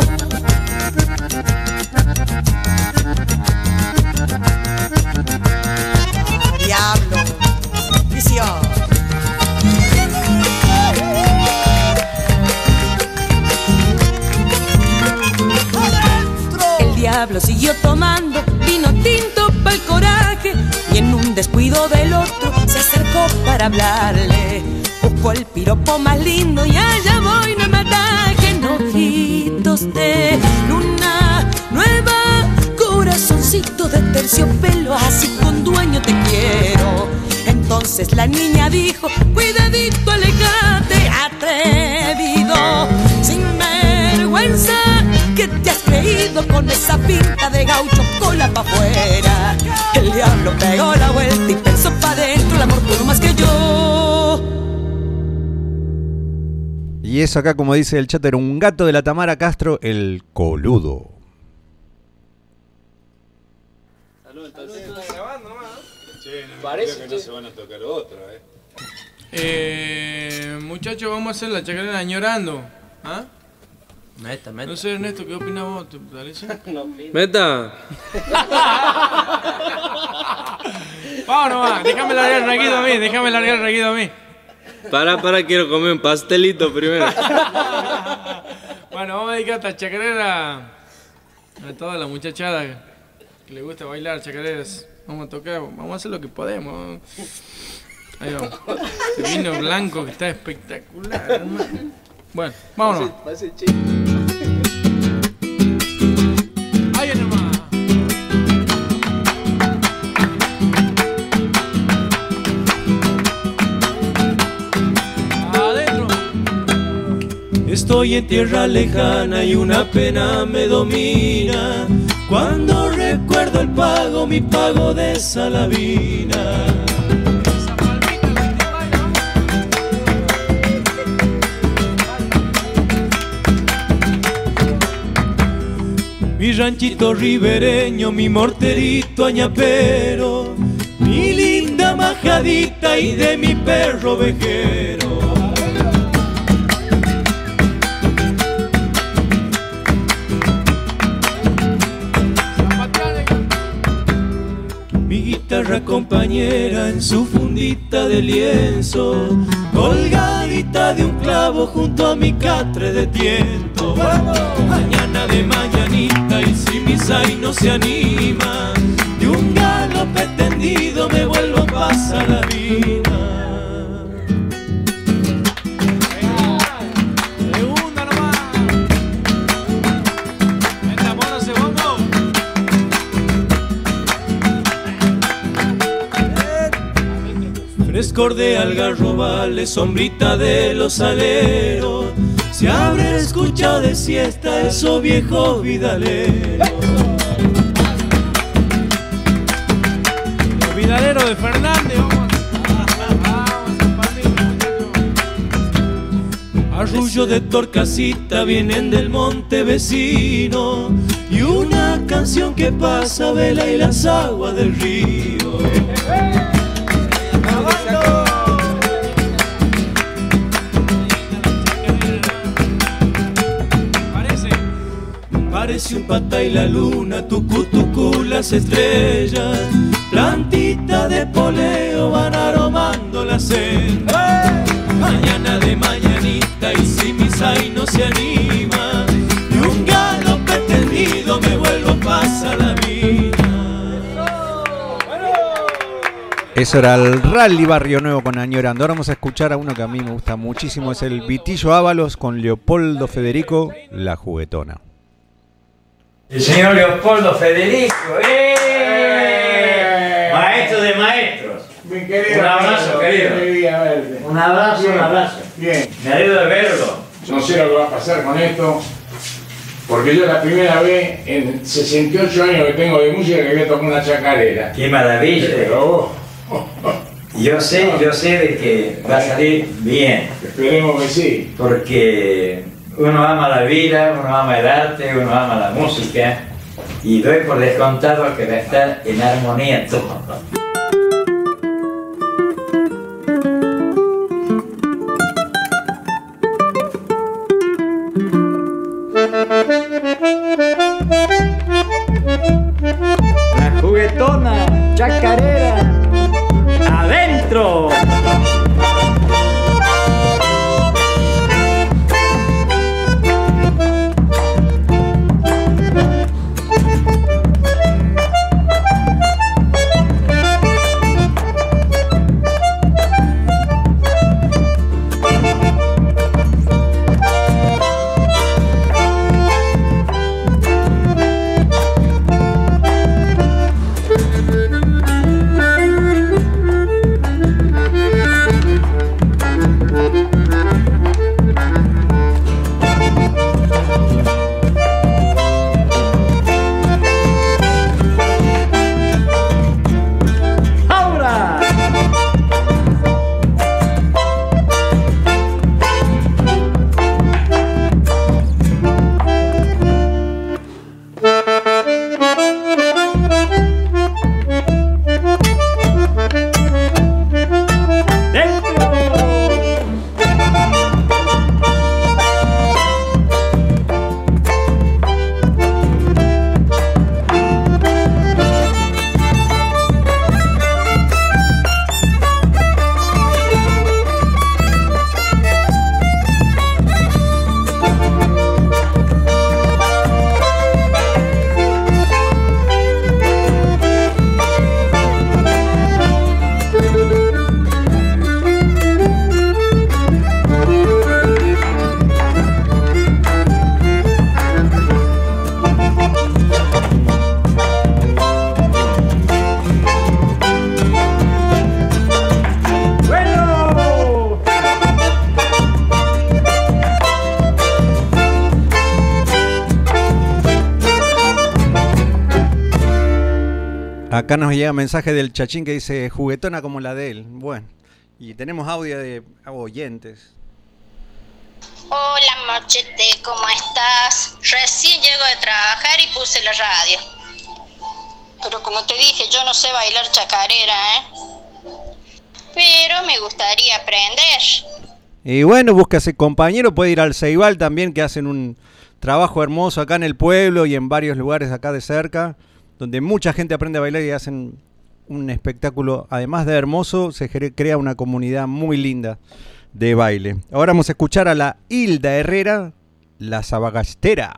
Diablo, visión. El diablo siguió tomando vino tinto pa'l coraje, y en un descuido del otro se acercó para hablarle. Buscó el piropo más lindo y allá voy, no me ataquen. Ojitos de luna nueva, corazoncito de terciopelo, así con dueño te quiero. Entonces la niña dijo, cuidadito, alejate, cara de gaucho, cola pa' afuera. El diablo pegó la vuelta y pensó pa' dentro, el amor pudo más que yo. Y eso acá, como dice el chat, era un gato de la Tamara Castro, el Coludo. Parece que no se van a tocar otra, muchachos, vamos a hacer la chacarera añorando. ¿Ah? Meta. No sé, Ernesto, ¿qué opinas vos? ¿Te parece? Meta. Vamos nomás, déjame largar el reguido a mí, Para, quiero comer un pastelito primero. Bueno, vamos a dedicar esta chacarera a toda la muchachada que le gusta bailar chacareras. Vamos a tocar, vamos a hacer lo que podemos. Ahí vamos. Este vino blanco que está espectacular, hermano. Bueno, vámonos. Ahí nomás. Adentro. Estoy en tierra lejana y una pena me domina cuando recuerdo mi pago de Salavina. Mi ranchito ribereño, mi morterito añapero, mi linda majadita y de mi perro vejero. Mi guitarra compañera en su fundita de lienzo, colgadita de un clavo junto a mi catre de tiento. Mañana de mañanita y si mi zay no se anima, de un galope tendido me vuelvo a pasar la vida. Segunda nomás. Esta mono se bombo. Frescor de algarrobales, sombrita de los aleros, se habrá escuchado de siesta esos viejos vidaleros. Los vidaleros de Fernández, vamos a Arrullo de Torcasita vienen del monte vecino, y una canción que pasa vela y las aguas del río. Parece un pata y la luna, tucu las estrellas, plantita de poleo van aromando la senda. Mañana de mañanita y si mi zay no se anima, de un galope tendido me vuelvo a pasar la vida. Eso era el Rally Barrio Nuevo con Añorando. Ahora vamos a escuchar a uno que a mí me gusta muchísimo, es el Vitillo Ábalos con Leopoldo Federico, La Juguetona. El señor Leopoldo Federico, maestro de maestros. Bien, querido, un abrazo, querido. Un abrazo, bien, un abrazo. Bien. Me alegro de verlo. No sé lo que va a pasar con esto, porque yo la primera vez en 68 años que tengo de música que voy a tocar una chacarera. Qué maravilla. Pero yo sé de que va a salir bien. Esperemos que sí. Porque uno ama la vida, uno ama el arte, uno ama la música, y doy por descontado que va a estar en armonía todo. La juguetona chacarera adentro. Acá nos llega mensaje del Chachín que dice juguetona como la de él. Bueno, y tenemos audio de oyentes. Hola Mochete, ¿cómo estás? Recién llego de trabajar y puse la radio. Pero como te dije, yo no sé bailar chacarera, pero me gustaría aprender. Y bueno, búscase compañero, puede ir al Ceibal también, que hacen un trabajo hermoso acá en el pueblo y en varios lugares acá de cerca, donde mucha gente aprende a bailar y hacen un espectáculo, además de hermoso, se crea una comunidad muy linda de baile. Ahora vamos a escuchar a la Hilda Herrera, la Sabagastera.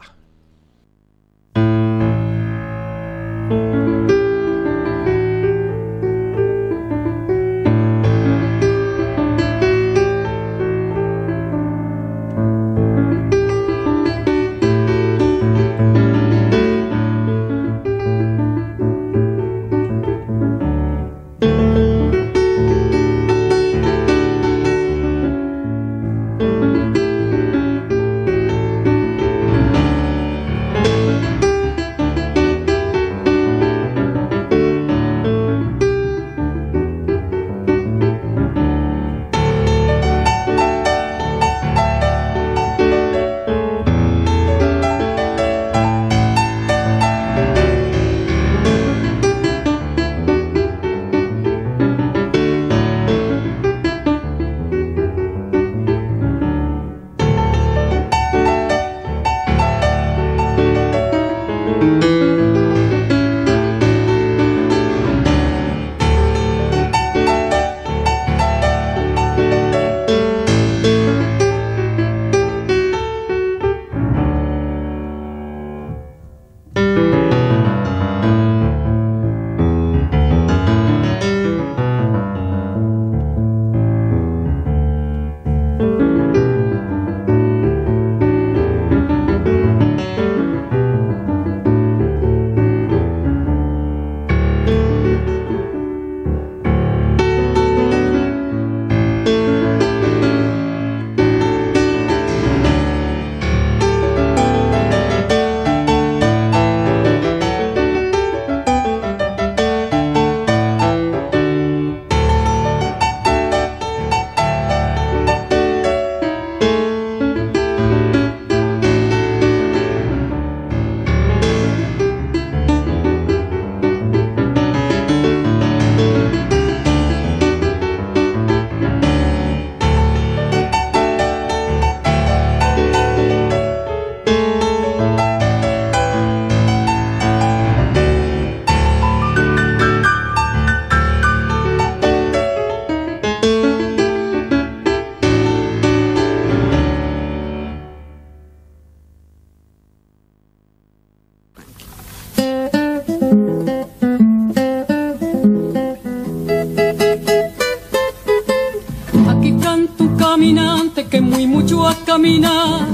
caminar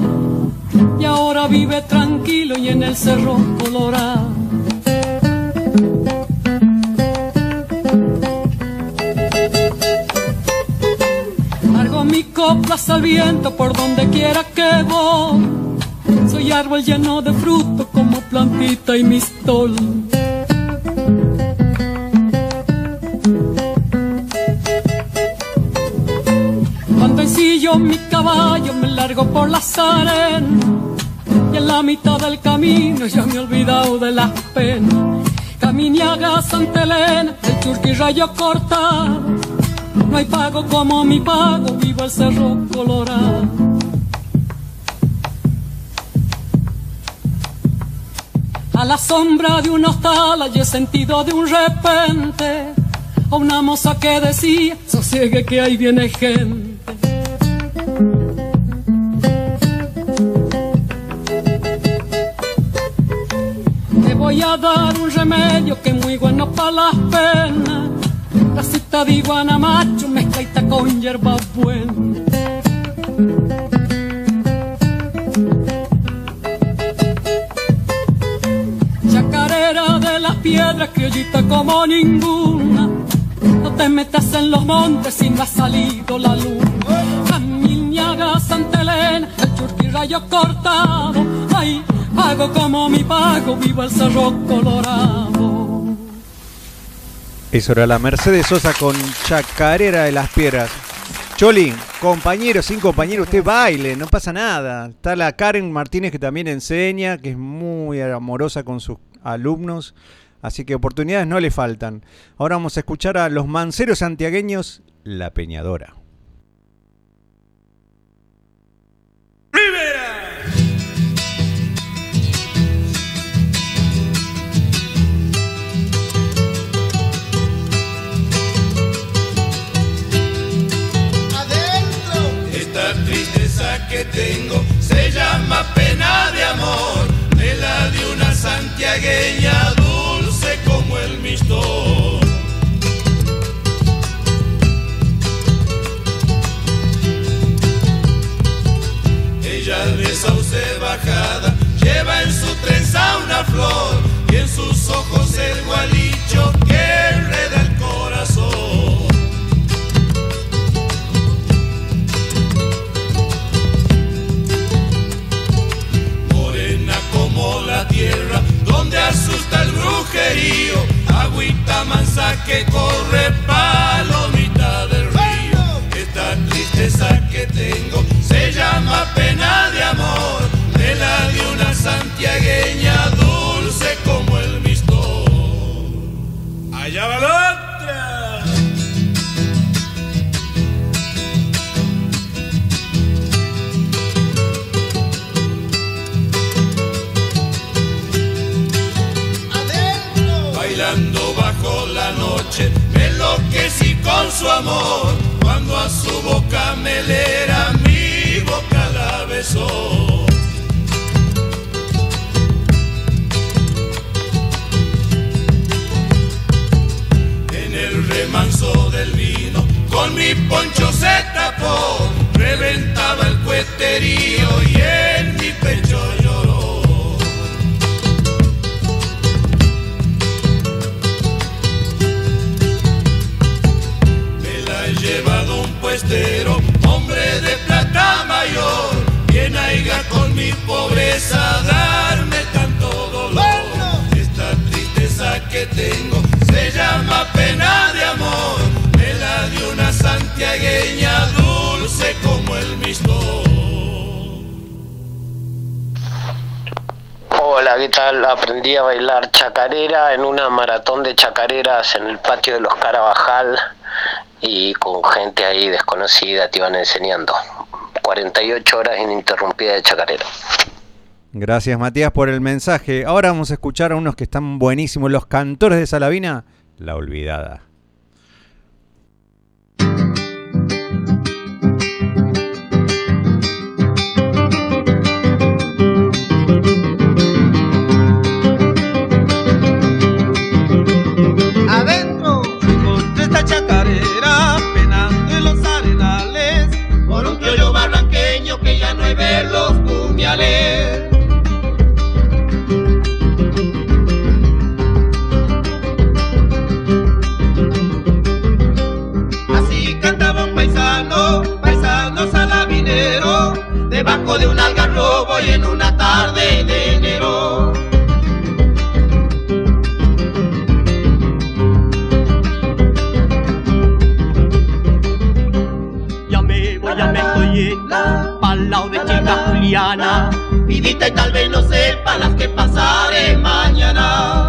y ahora vive tranquilo y en el Cerro Colorado. Largo mi coplas al viento por donde quiera que voy. Soy árbol lleno de fruto como plantita y mistol. Cuando ensillo mi caballo me largo por las arenas y en la mitad del camino ya me he olvidado de las penas. Caminiaga, Santa Elena, el Churquirrayo cortado. No hay pago como mi pago, vivo el Cerro Colorado. A la sombra de un hostal y he sentido de un repente a una moza que decía, sosiegue que ahí viene gente. Te voy a dar un remedio que es muy bueno para las penas. Racita de iguana macho mezcladita con hierba buena. Chacarera de las piedras, criollita como ninguna. No te metas en los montes si no ha salido la luna. Caminiaga, Santa Elena, el Churquirrayo cortado. Ay, pago como mi pago, viva el Cerro Colorado. Eso era la Mercedes Sosa con Chacarera de las Piedras. Choli, compañero, sin compañero, usted baile, no pasa nada. Está la Karen Martínez que también enseña, que es muy amorosa con sus alumnos. Así que oportunidades no le faltan. Ahora vamos a escuchar a los manceros santiagueños, La Peñadora. Que tengo se llama pena de amor, me la de una santiagueña dulce como el mistol. Ella de sauce bajada lleva en su trenza una flor y en sus ojos el gualicho que enreda el corazón. La tierra donde asusta el brujerío, agüita mansa que corre palomita del río. Esta tristeza que tengo se llama pena de amor, de la de una santiagueña dulce como el mistol. Allá va la otra. Bailando bajo la noche, me enloquecí con su amor, cuando a su boca melera mi boca la besó. En el remanso del vino, con mi poncho se tapó, reventaba el cueterío y en mi pecho lloró. Llevado un puestero, hombre de plata mayor, bien haiga con mi pobreza darme tanto dolor. Esta tristeza que tengo se llama pena de amor, me la de una santiagueña dulce como el mistol. Hola, ¿qué tal? Aprendí a bailar chacarera en una maratón de chacareras en el patio de los Carabajal. Y con gente ahí desconocida te iban enseñando. 48 horas ininterrumpidas de chacarera. Gracias, Matías, por el mensaje. Ahora vamos a escuchar a unos que están buenísimos. Los Cantores de Salavina, La Olvidada. Chacarera penando en los arenales por un criollo barranqueño que ya no hay ver los puñales. Así cantaba un paisano salavinero, debajo de un algarrobo y en una tarde de enero. Ya me estoy yendo pa'l lado de Chica Juliana, vidita y tal vez no sepa las que pasaré mañana.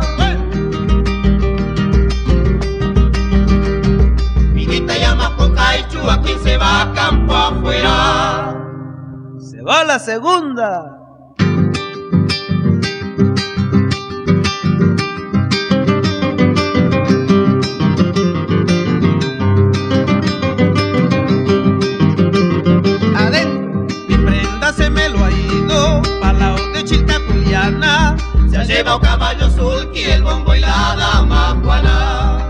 Vidita llama con Caichu a quien se va a campo afuera. Se va la segunda. Se ha llevado caballo sulky, el bombo y la dama Juana.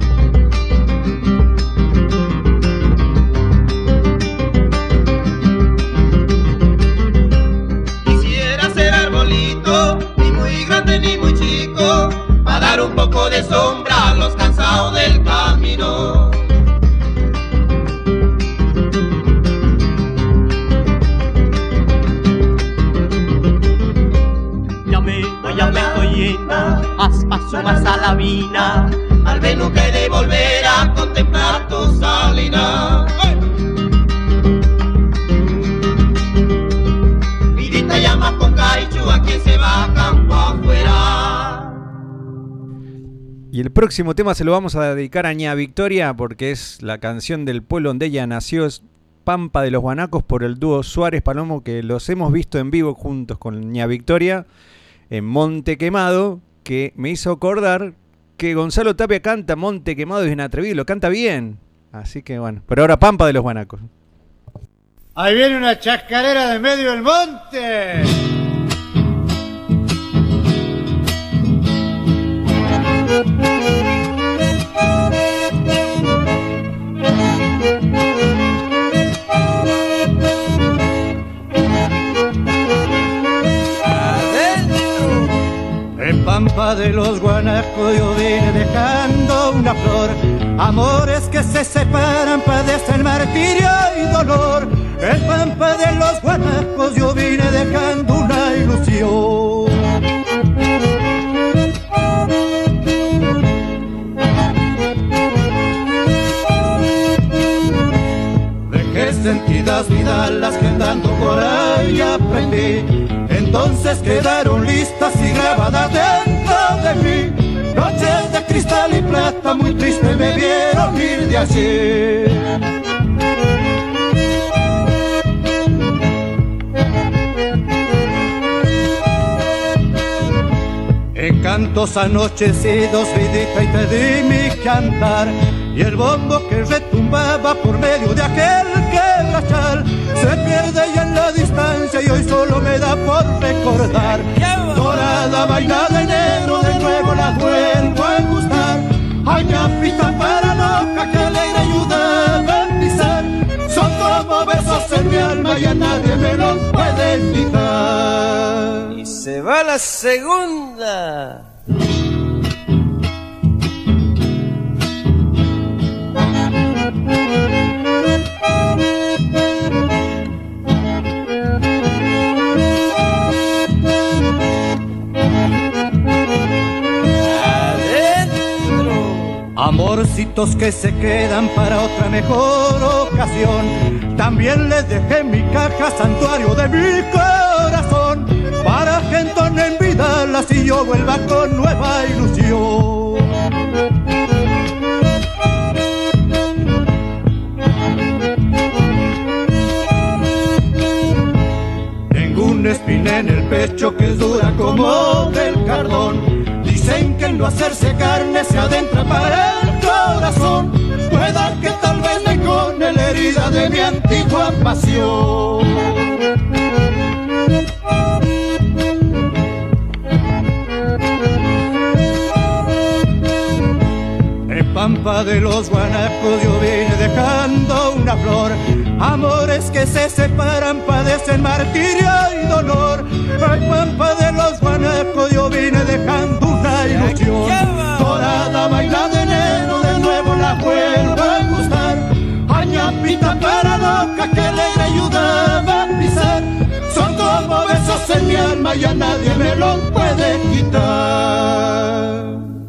Quisiera ser arbolito, ni muy grande ni muy chico, para dar un poco de sombra a los cansados del camino. Ya me estoy yendo, Aspa, Suma, Salavina, al menos que de volver a contemplar tu salina. Vidita llama con caichu a quien se va a campo afuera. Y el próximo tema se lo vamos a dedicar a Ña Victoria porque es la canción del pueblo donde ella nació, es Pampa de los Guanacos, por el dúo Suárez Palomo, que los hemos visto en vivo juntos con Ña Victoria en Monte Quemado, que me hizo acordar que Gonzalo Tapia canta Monte Quemado y Inatrevido, lo canta bien. Así que bueno, pero ahora Pampa de los Guanacos. Ahí viene una chacarera de medio del monte. En Pampa de los Guanacos yo vine dejando una flor. Amores que se separan padecen martirio y dolor. En Pampa de los Guanacos yo vine dejando una ilusión. Dejé sentidas vidas las que andando por ahí aprendí. Entonces quedaron listas y grabadas dentro de mí. Noches de cristal y plata muy triste me vieron ir de allí. En cantos anochecidos, vidita, y te di mi cantar. Y el bombo que retumbaba por medio de aquel quebrachal se pierde ya en la distancia y hoy solo me da por recordar. Dorada vaina de negro, de nuevo la vuelvo a gustar. Ay, ñapita para loca, que alegre ayuda a pisar. Son como besos en mi alma y a nadie me lo puede quitar. Y se va la segunda. Amorcitos que se quedan para otra mejor ocasión. También les dejé mi caja, santuario de mi corazón, para que entonen vidalas y yo vuelva con nueva ilusión. Tengo una espina en el pecho que es dura como del cardón. Dicen que el no hacerse carne se adentra para el corazón. Pueda que tal vez me cone la herida de mi antigua pasión. En Pampa de los Guanacos yo vine dejando una flor. Amores que se separan padecen martirio y dolor. En Pampa de los Guanacos yo vine dejando una ilusión. Dorada vaina de enero, de nuevo la vuelvo a gustar. Ay, ñapita para loca, que alegre ayudaba a pisar. Son como besos en mi alma y a nadie me lo puede quitar.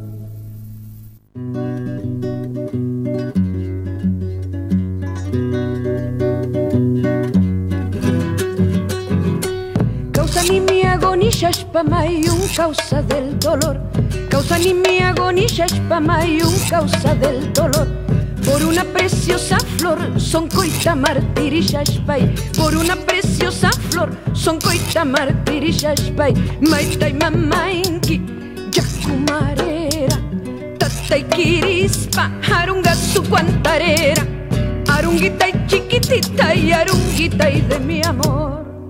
Ni mi agonía es pa' un causa del dolor. Causa ni mi agonía es pa' un causa del dolor. Por una preciosa flor son coita martirilla espay. Por una preciosa flor son coita martirilla espay. Maita y mamainki yacumarera. Tata y kirispa arunga su cuantarera. Arunguita y chiquitita y arunguita y de mi amor.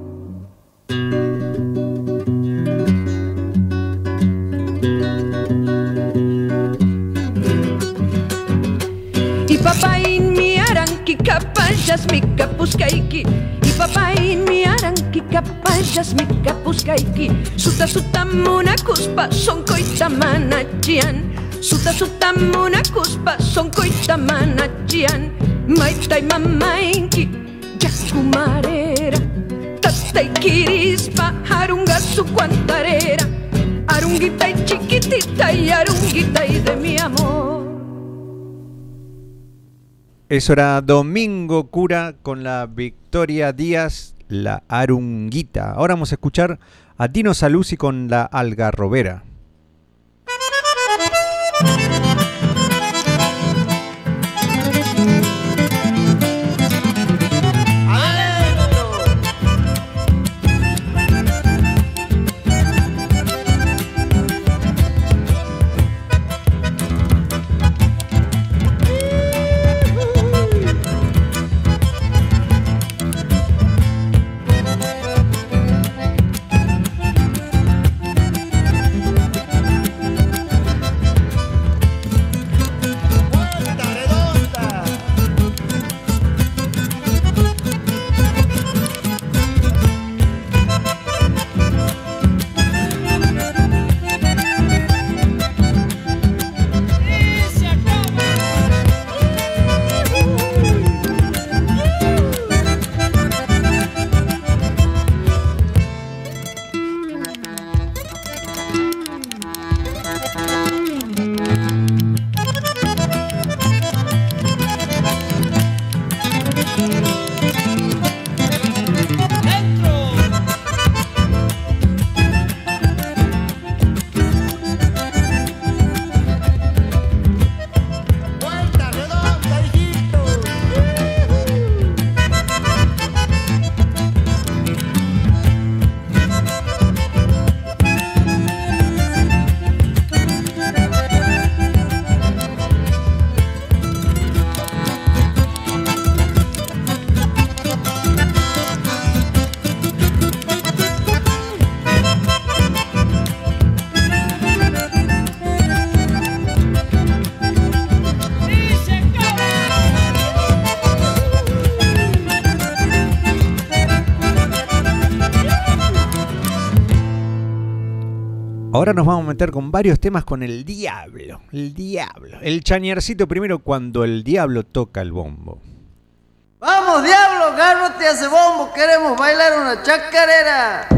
Papain mi aranki kapayas mi kapuskaiki. Y papain mi aranki kapayas mi kapuskaiki. Suta suta muna kuspa son koita manachian. Suta suta muna kuspa son koita manachian. Maita y mamainki yacumarera. Tata y kirispa arunga su cuantarera. Arunguita y chiquitita y arunguita y de mi amor. Eso era Domingo Cura con la Victoria Díaz, la Arunguita. Ahora vamos a escuchar a Tino Saluzzi con la Algarrobera. Ahora nos vamos a meter con varios temas con el diablo. El diablo. El chañarcito primero cuando el diablo toca el bombo. ¡Vamos, diablo! ¡Agárrate a ese bombo! ¡Queremos bailar una chacarera!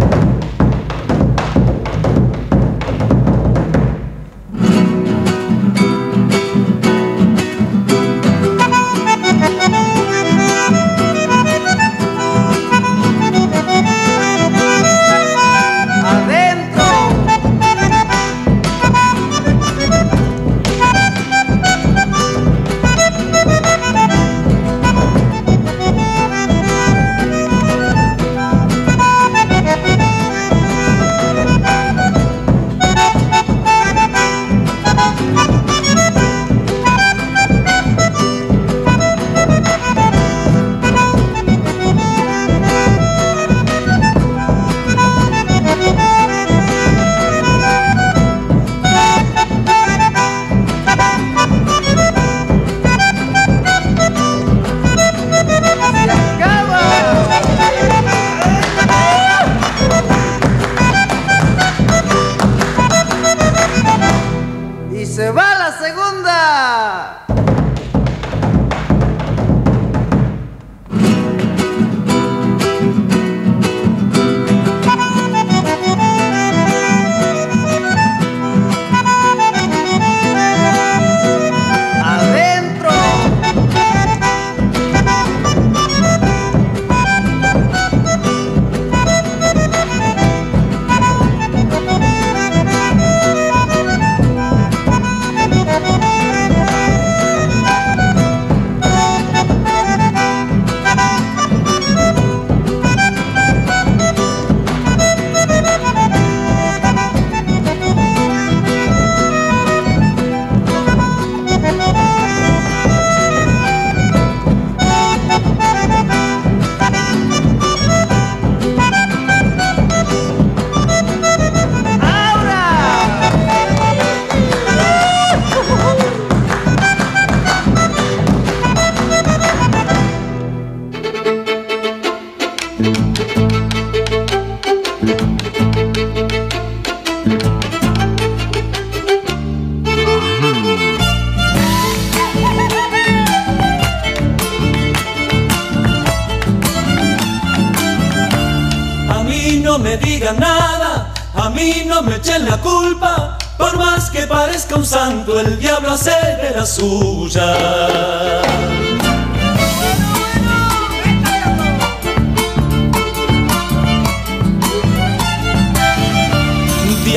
Nada, a mí no me echen la culpa, por más que parezca un santo, el diablo hace de la suya.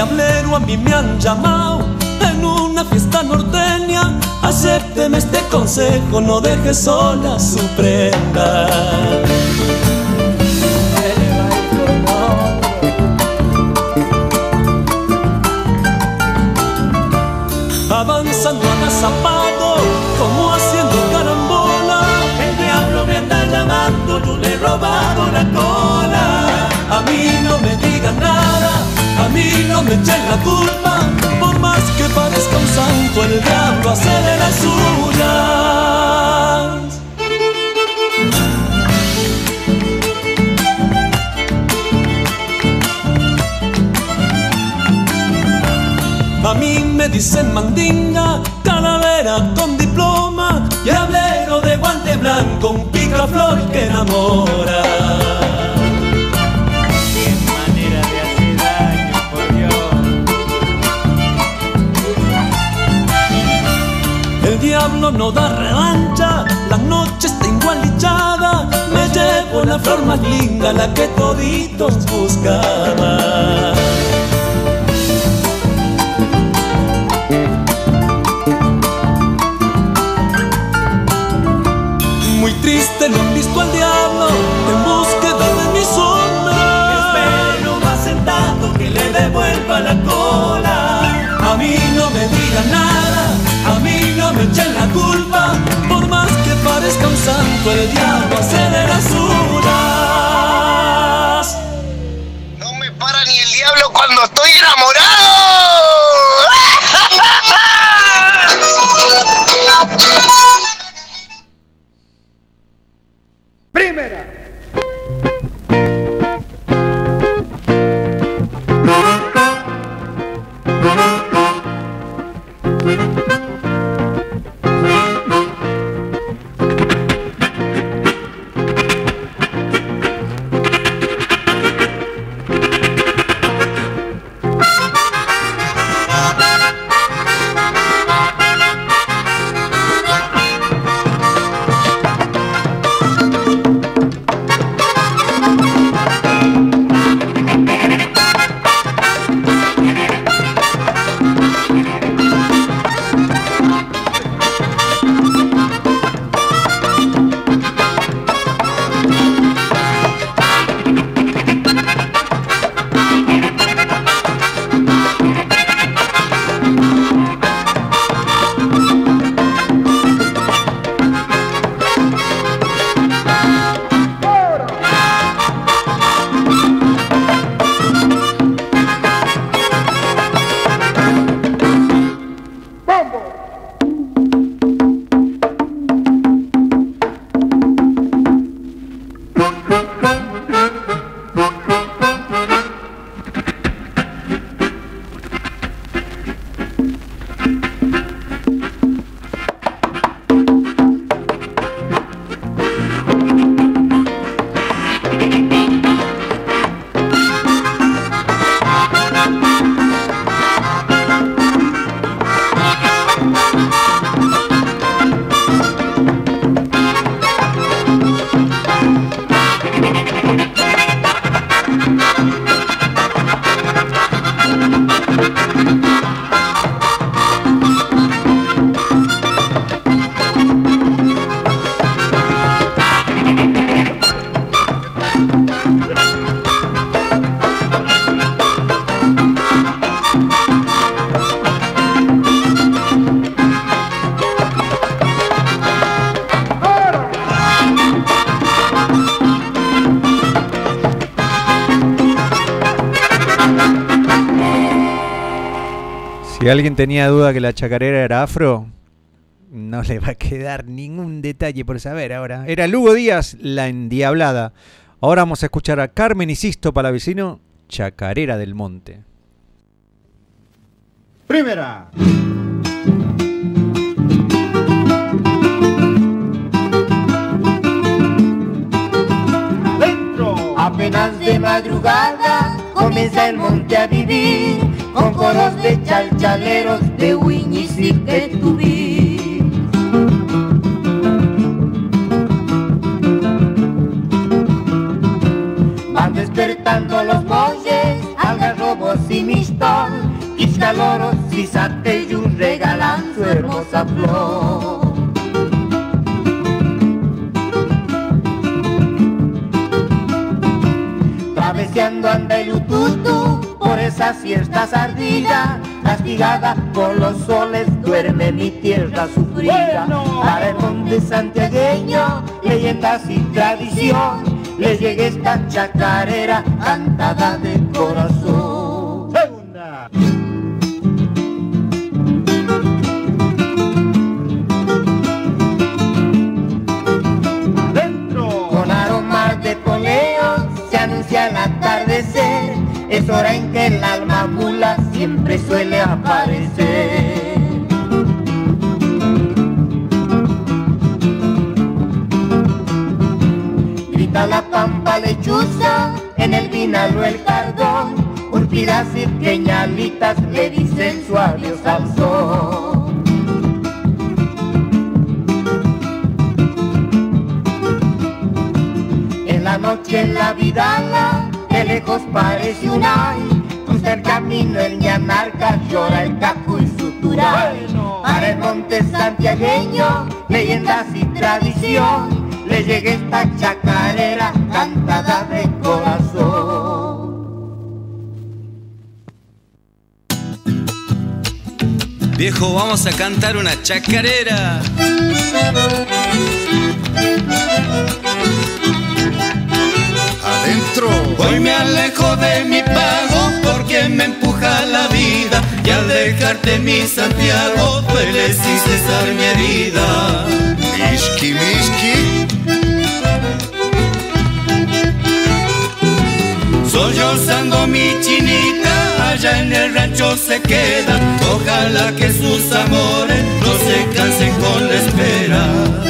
diablero a mí me han llamado en una fiesta norteña. Acépteme este consejo, no deje sola su prenda. Avanzando agazapado, como haciendo carambola, el diablo me anda llamando, yo le he robado la cola. A mí no me digan nada, a mí no me echen la culpa, por más que parezca un santo, el diablo hace de las suyas. A mí me dicen mandinga, calavera con diploma, diablero de guante blanco, un picaflor que enamora. Qué manera de hacer daño, por Dios. El diablo no da revancha, la noche está igualichada, me llevo la flor más linda, la que toditos buscaban. Muy triste lo he visto al diablo en búsqueda de mi sombra. Espero más sentado que le devuelva la cola. A mí no me digan nada, a mí no me echen la culpa, por más que parezca un santo, el diablo hace de las suyas. No me para ni el diablo cuando estoy enamorado. Primera. Si alguien tenía duda que la chacarera era afro, no le va a quedar ningún detalle por saber ahora. Era Lugo Díaz, La Endiablada. Ahora vamos a escuchar a Carmen y Sisto Palavecino, Chacarera del Monte. Primera. Apenas de madrugada comienza el monte a vivir, con coros de chalchaleros, de huiñis y que tubí. Van despertando los monjes, algarrobos y mistón, Quiscaloros y Sateyú regalan su hermosa flor. Traveseando anda el ututu por esas siestas ardidas, castigada por los soles duerme mi tierra sufrida. Para el monte santiagueño, leyendas y tradición, le llega esta chacarera cantada de corazón. Segunda. Adentro. Con aromas de poleo se anuncia el atardecer, es hora en que el alma mula siempre suele aparecer. Grita la pampa lechuza, en el vinagro el cardón, urpidas y peñalitas le dicen su adiós al sol. En la noche en la vidala, de lejos parece un ay, cruza el camino el ñanarca, llora el cacu y su turay. Para el monte santiagueño, leyendas y tradición, le llega esta chacarera cantada de corazón. Viejo, vamos a cantar una chacarera. Adentro. Hoy me alejo de mi pago porque me empuja la vida, y al dejarte mi Santiago duele sin cesar mi herida. Mishki, mishki. Sollozando mi chinita, allá en el rancho se queda. Ojalá que sus amores no se cansen con la espera.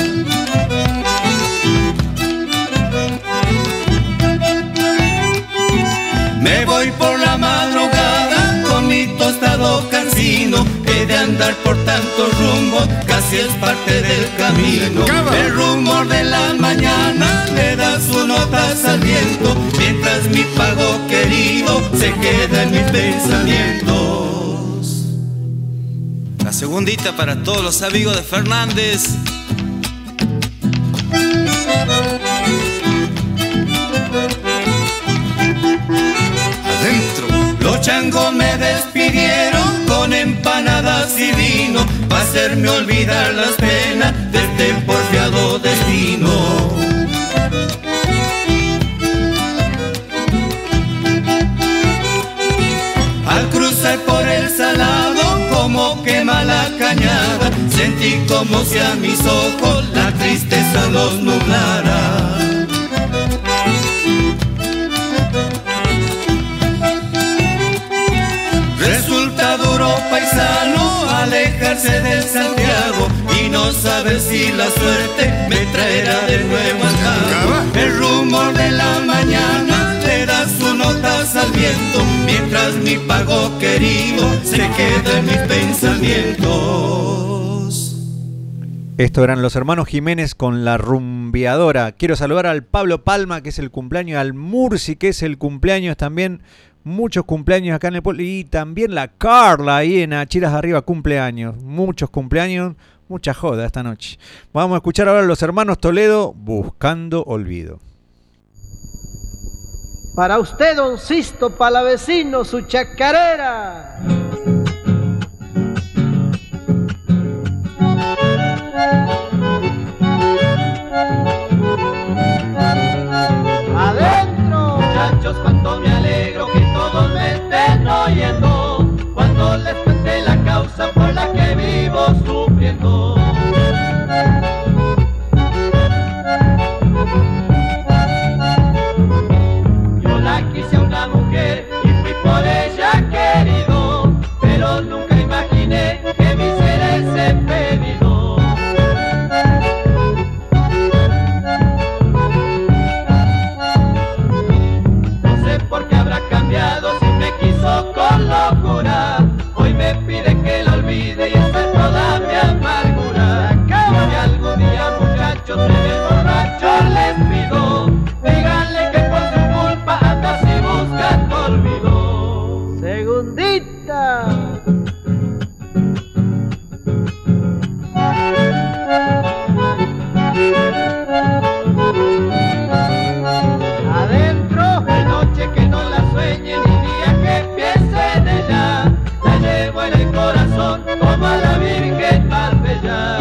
Me voy por la madrugada con mi tostado cansino, he de andar por tantos rumbos, casi es parte del camino. El rumor de la mañana le da sus notas al viento, mientras mi pago querido se queda en mis pensamientos. La segundita para todos los amigos de Fernández. Adentro. Los changos me despidieron con empanadas y vino, para hacerme olvidar las penas de este porfiado destino. Al cruzar por el salado, como quema la cañada, sentí como si a mis ojos la tristeza los nublara. Resulta duro, paisano, alejarse del Santiago y no saber si la suerte me traerá de nuevo al cabo. El rumor de la mañana le da sus notas al viento, mientras mi pago querido se queda en mis pensamientos. Estos eran los hermanos Jiménez con La Rumbeadora. Quiero saludar al Pablo Palma, que es el cumpleaños, al Murci, que es el cumpleaños también. Muchos cumpleaños acá en el pueblo. Y también la Carla ahí en Achiras Arriba, cumpleaños. Muchos cumpleaños, mucha joda esta noche. Vamos a escuchar ahora a los hermanos Toledo, Buscando Olvido. Para usted, don Sisto Palavecino, su chacarera. Adentro. Muchachos, cuánto me alegro que todos me estén oyendo, cuando les cuente la causa por la que vivo sufriendo. Yo la quise a una mujer y fui por ella querido, pero nunca imaginé que me hiciera ese pedido. No sé por qué habrá cambiado, si me quiso con locura, hoy me chacarera. Adentro, de noche que no la sueñe ni día que piense en ella, la llevo en el corazón como a la Virgen más bella.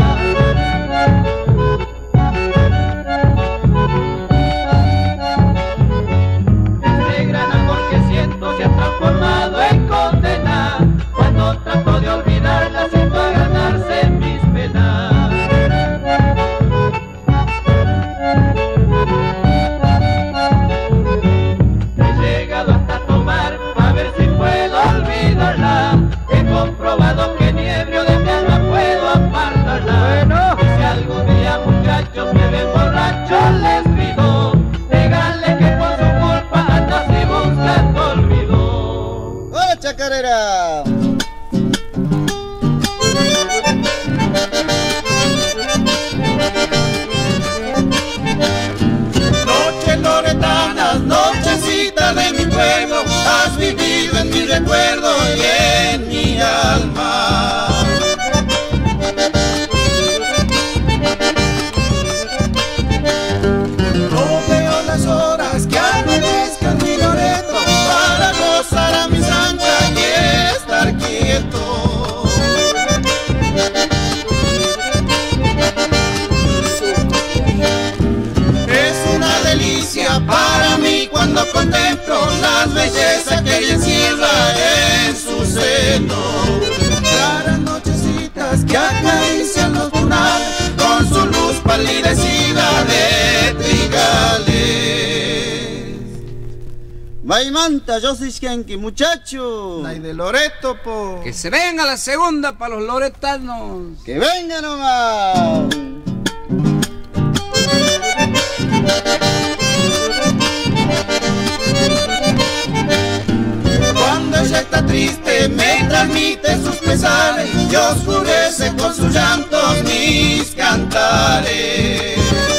Este gran amor que siento se ha transformado en condena, cuando trato de olvidarla siento agrandarse en mis penas. He comprobado que ni ebrio de mi alma puedo apartarla. Bueno. Y si algún día muchachos me ven borracho les pido, díganle que por su culpa ando así buscando olvido. ¡Hola, chacarera! Noches loretanas, nochecitas de mi pueblo, has vivido en mi recuerdo y en mi alma. No veo las horas que amanezca en mi Loreto para gozar a mis anchas y estar quieto. Es una delicia para mí cuando contemplo las bellezas que ella encierra en su seno. Claras nochecitas que acarician los tunales con su luz palidecida de trigales. Maimanta, yo soy Skenky, muchacho. Ay, de Loreto, po. Que se venga la segunda para los loretanos. Que venga nomás. Cuando ella está triste me transmite sus pesares y oscurece con sus llantos mis cantares.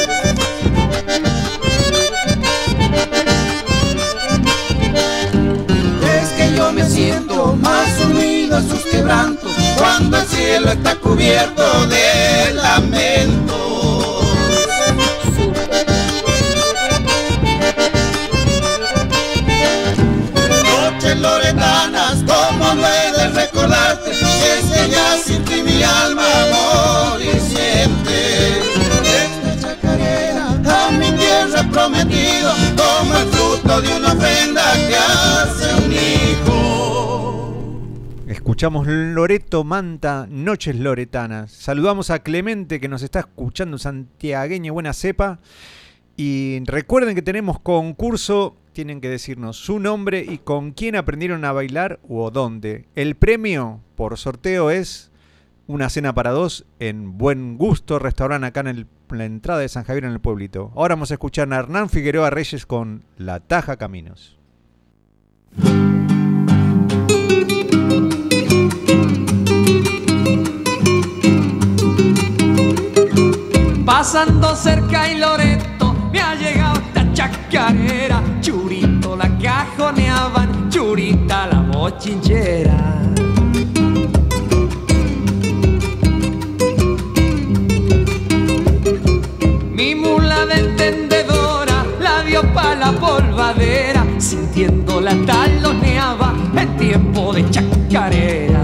Es que yo me siento más unido a sus quebrantos cuando el cielo está cubierto de lamentos. Noches loretanas, como no he de recordarte, es que ya sin ti mi alma amor y siente. Esta chacarera a mi tierra prometido, como el fruto de una ofrenda que hace un hijo. Escuchamos Loreto Manta, Noches Loretanas. Saludamos a Clemente que nos está escuchando, santiagueño, buena cepa. Y recuerden que tenemos concurso, tienen que decirnos su nombre y con quién aprendieron a bailar o dónde. El premio por sorteo es una cena para dos en Buen Gusto, restaurante acá en la entrada de San Javier en el pueblito. Ahora vamos a escuchar a Hernán Figueroa Reyes con La Taja Caminos. Pasando cerca y Loreto me ha llegado esta chacarera. Churito la cajoneaban, churita la bochinchera. Mi mula de entendedora la dio pa' la polvadera, sintiendo la taloneaba en tiempo de chacarera.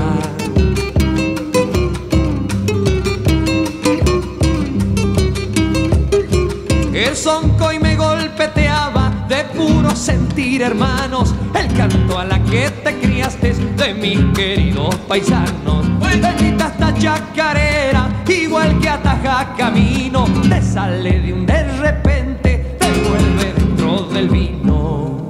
El sonco y me golpeteaba de puro sentir, hermanos, el canto a la que te criaste de mis queridos paisanos. Bendita esta chacarera, igual que ataja camino, te sale de un de repente, te vuelve dentro del vino.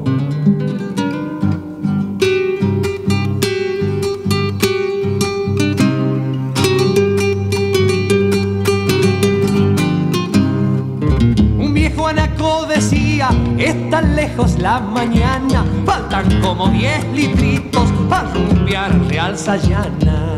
Juanaco decía, es tan lejos la mañana, faltan como 10 litritos para rumbear Real Sayana.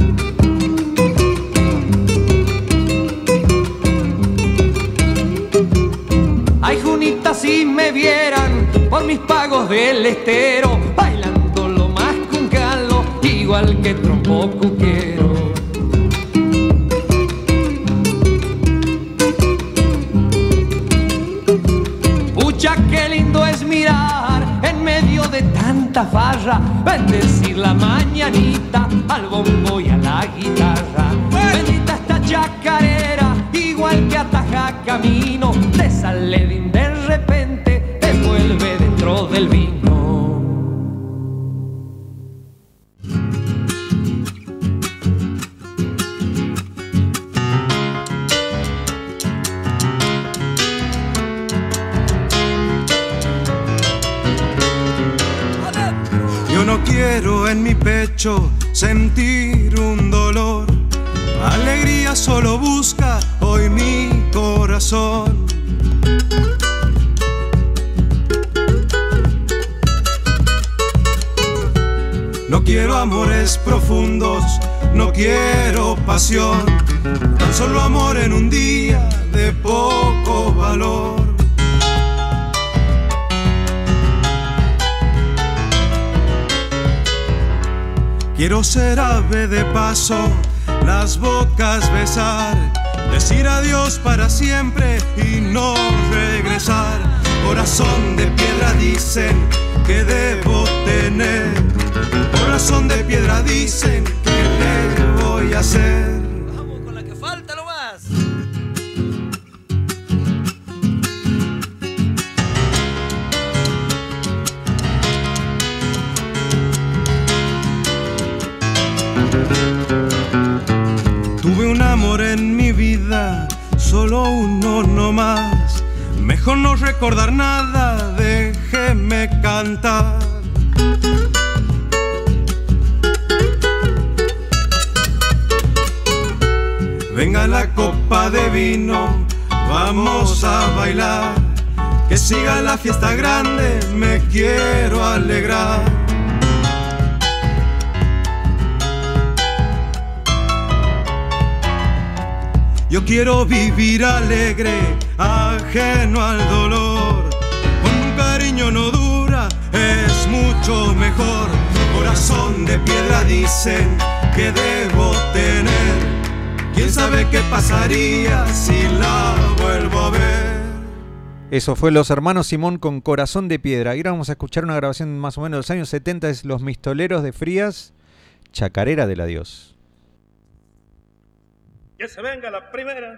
Ay, Junita, si me vieran por mis pagos del estero, bailando lo más con calor y igual que trompo cuquero. Pucha, qué lindo es mirar en medio de tanta farra, bendecir la mañanita al bombo y a la guitarra. Bendita esta chacarera, igual que ataja camino, te sale de repente, te vuelve dentro del vino. Yo no quiero en mi pecho sentir un dolor, alegría solo busca hoy mi corazón. No quiero amores profundos, no quiero pasión, tan solo amor en un día de poco valor. Quiero ser ave de paso, las bocas besar, decir adiós para siempre y no regresar. Corazón de piedra dicen que debo tener, corazón de piedra dicen que le voy a hacer. Vamos con la que falta nomás. Tuve un amor en mi vida, solo uno no más. Mejor no recordar nada, déjeme cantar. Venga la copa de vino, vamos a bailar. Que siga la fiesta grande, me quiero alegrar. Yo quiero vivir alegre, ajeno al dolor. Con un cariño no dura, es mucho mejor. Corazón de piedra dicen que debo tener. ¿Quién sabe qué pasaría si la vuelvo a ver? Eso fue Los Hermanos Simón con Corazón de Piedra. Y ahora vamos a escuchar una grabación más o menos de los años 70, es Los Mistoleros de Frías, Chacarera del Adiós. Que se venga la primera.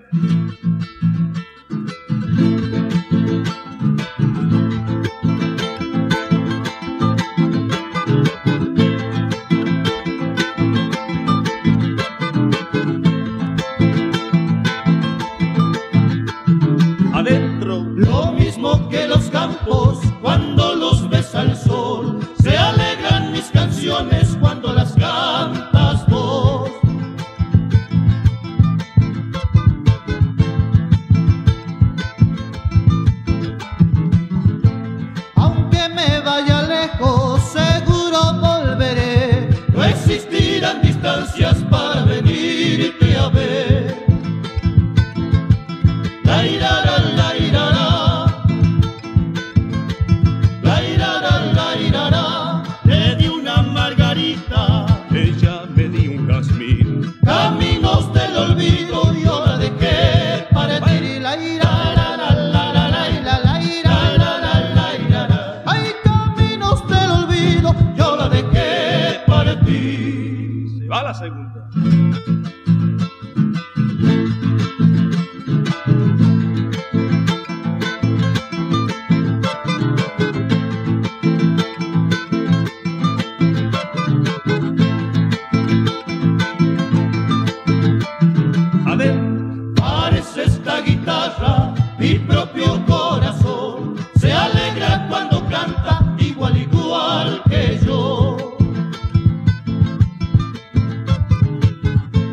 Adentro, lo mismo que los campos cuando los besa el sol. Se alegran mis canciones cuando las cantas vos. Aunque me vaya lejos, seguro volveré. No existirán distancias para venirte a ver. La irara, la irara, la irara, la irara. Le di una margarita, ella me dio un jazmín. Caminos del olvido, yo la dejé para ti. La irara, la la la la la la irara, la irara. Hay caminos del olvido, yo la dejé para ti. Se va la segunda. Parece esta guitarra mi propio corazón. Se alegra cuando canta igual que yo.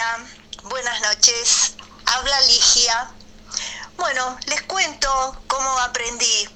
Hola, buenas noches. Habla Ligia. Bueno, les cuento cómo aprendí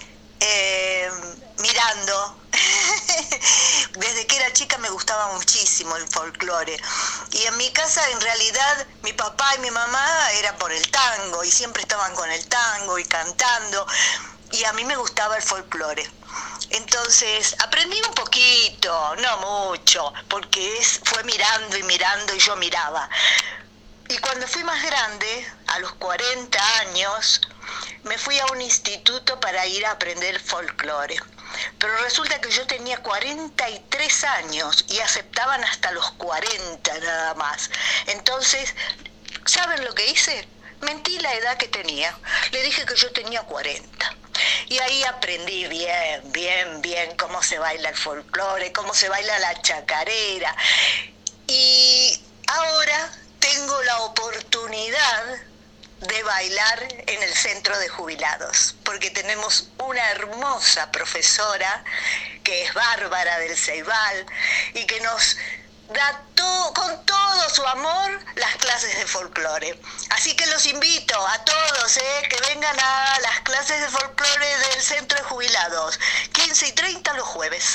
mirando. Desde que era chica me gustaba muchísimo el folclore. Y en mi casa, en realidad, mi papá y mi mamá eran por el tango y siempre estaban con el tango y cantando. Y a mí me gustaba el folclore. Entonces aprendí un poquito, no mucho, porque fue mirando y yo miraba. Y cuando fui más grande, a los 40 años, me fui a un instituto para ir a aprender folclore. Pero resulta que yo tenía 43 años y aceptaban hasta los 40 nada más. Entonces, ¿saben lo que hice? Mentí la edad que tenía. Le dije que yo tenía 40. Y ahí aprendí bien cómo se baila el folclore, cómo se baila la chacarera. Y ahora tengo la oportunidad de bailar en el centro de jubilados, porque tenemos una hermosa profesora que es Bárbara del Ceibal y que nos da con todo su amor las clases de folclore. Así que los invito a todos que vengan a las clases de folclore del centro de jubilados, 15:30 los jueves.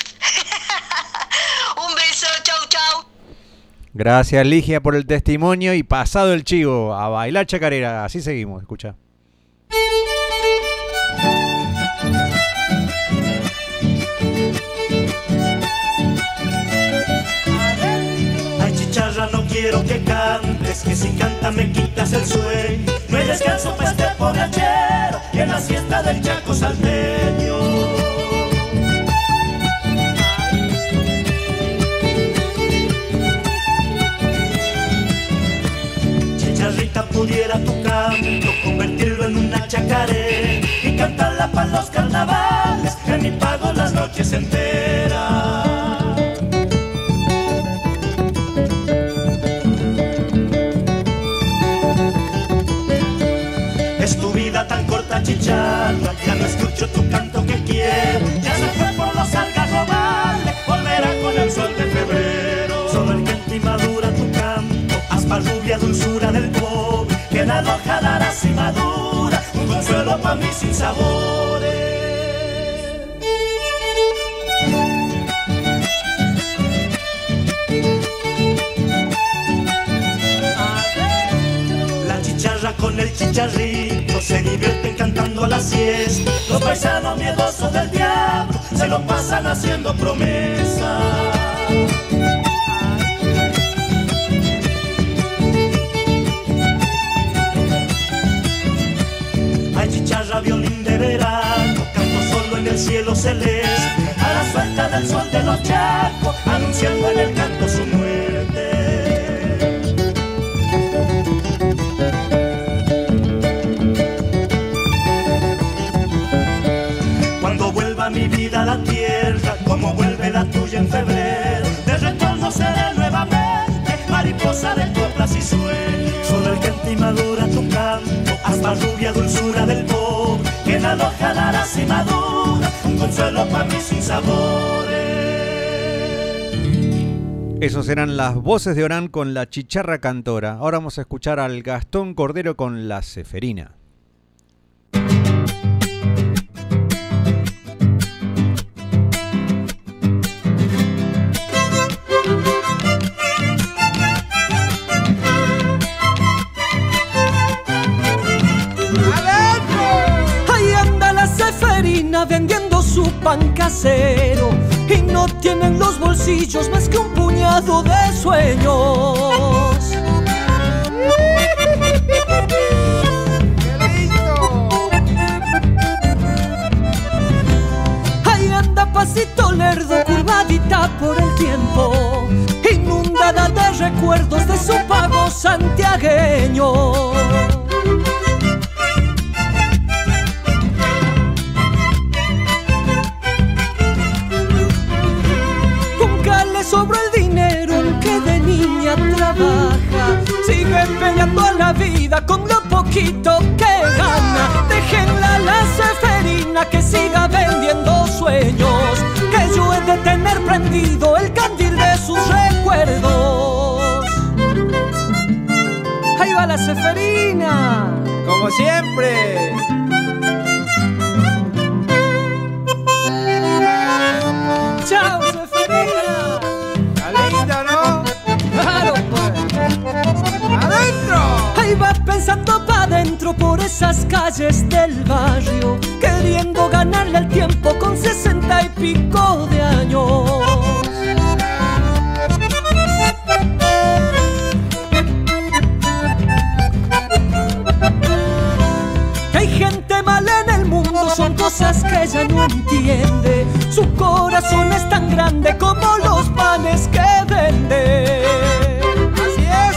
Un beso, chau chau. Gracias, Ligia, por el testimonio y pasado el chivo, a bailar chacarera. Así seguimos, escucha. Ay, chicharra, no quiero que cantes, que si canta me quitas el sueño. No hay descanso para este borrachero y en la siesta del Chaco salteño. Chicharrita, pudiera tu canto convertirlo en una chacarera y cantarla para los carnavales, en mi pago las noches enteras. Es tu vida tan corta, chicharra, ya no escucho tu canto que quiero. Ya se fue por los algarrobales, volverá con el sol de febrero. Solo el canto y madura tu canto, aspa rubia, dulzura del pobre, que la hoja dará si madura, un consuelo pa' mí sin sabores. La chicharra con el chicharrito se divierten cantando a la siesta. Los paisanos miedosos del diablo se lo pasan haciendo promesas. Ay, chicharra, violín de verano, canto solo en el cielo celeste, a la suelta del sol de los chacos, anunciando en el canto su muerte. Cuando vuelva mi vida a la tierra, como vuelve la tuya en febrero, de retorno seré nuevamente mariposa de coplas y sueños. Solo el canto y madura tu canto, hasta rubia dulzura del pobre, que la hoja dará si madura, un consuelo pa' mí sin sabores. Esos eran las voces de Orán con la chicharra cantora. Ahora vamos a escuchar al Gastón Cordero con la ceferina. Vendiendo su pan casero y no tienen los bolsillos más que un puñado de sueños. Ahí anda pasito lerdo, curvadita por el tiempo, inundada de recuerdos de su pago santiagueño. Sobre el dinero en que de niña trabaja, sigue peleando a la vida con lo poquito que gana. Déjenla a la ceferina que siga vendiendo sueños, que yo he de tener prendido el candil de sus recuerdos. la Seferina! Como siempre. ¡Chao, Seferina! Está linda, ¿no? ¡Claro, pues! ¡Adentro! Ahí va pensando pa' adentro por esas calles del barrio, queriendo ganarle al tiempo con 60 y pico de años. Que hay gente mala en el mundo, son cosas que ella no entiende. Su corazón es tan grande como los panes que vende. Así es.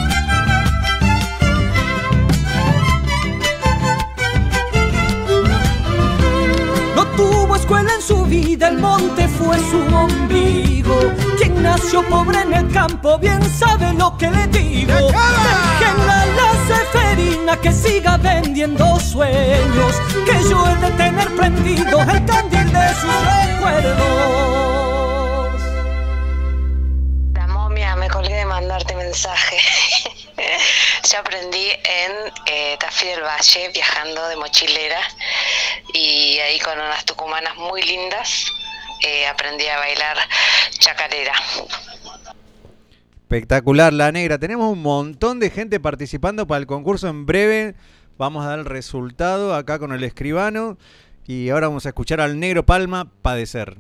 No tuvo escuela en su vida, el monte fue su ombligo. Quien nació pobre en el campo bien sabe lo que le digo. Déjenla a la Seferina que siga vendiendo sueños, que yo he de tener prendido el candil de sus recuerdos. La momia, me colgué de mandarte mensaje. Yo aprendí en Tafí del Valle, viajando de mochilera, y ahí con unas tucumanas muy lindas aprendí a bailar chacarera. Espectacular, La Negra. Tenemos un montón de gente participando para el concurso. En breve vamos a dar el resultado acá con el escribano. Y ahora vamos a escuchar al Negro Palma, Padecer.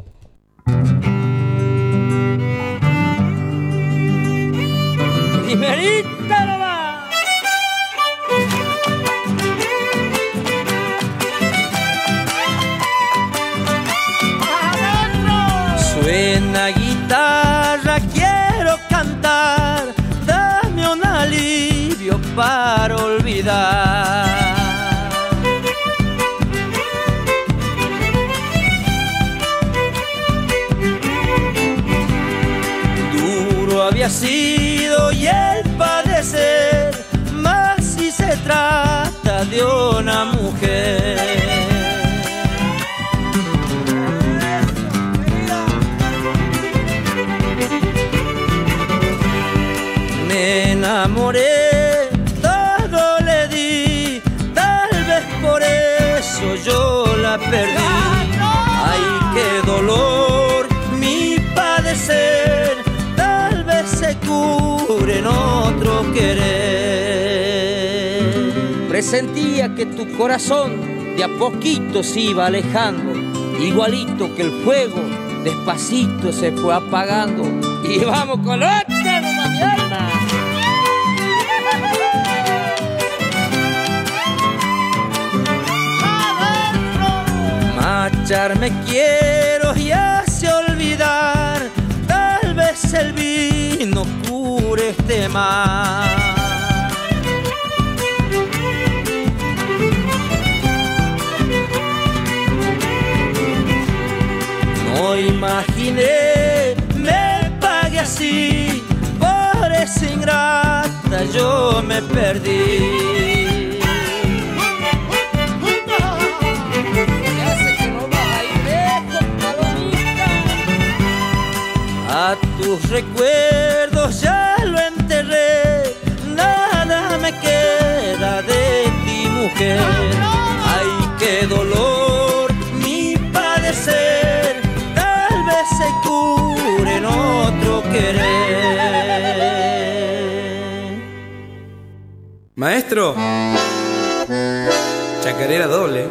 ¡Primerita nomás! Suena guitarra, quiero cantar, dame un alivio para olvidar. Duro había sido y el padecer, más si se trata de una mujer. Me enamoré, todo le di, tal vez por eso yo la perdí. Ay, qué dolor mi padecer, tal vez se cure en otro querer. Presentía que tu corazón de a poquito se iba alejando, igualito que el fuego, despacito se fue apagando. Y vamos con otra, nomás, mi alma. Marcharme quiero y hace olvidar, tal vez el vino cure este mal. No imaginé me pague así, por esa ingrata yo me perdí. A tus recuerdos ya lo enterré, nada me queda de ti, mujer. Ay, qué dolor mi padecer, tal vez se cure en otro querer. Maestro, chacarera doble.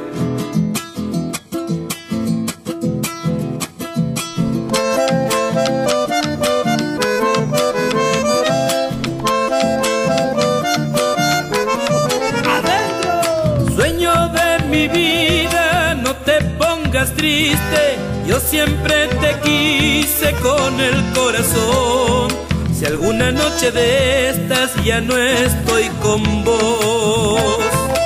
Triste, yo siempre te quise con el corazón. Si alguna noche de estas ya no estoy con vos,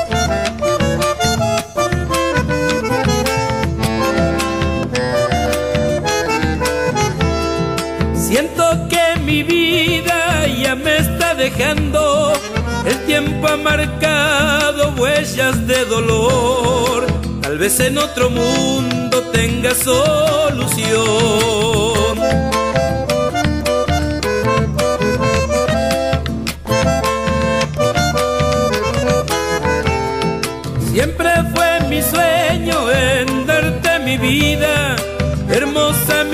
siento que mi vida ya me está dejando. El tiempo ha marcado huellas de dolor. Tal vez en otro mundo tenga solución.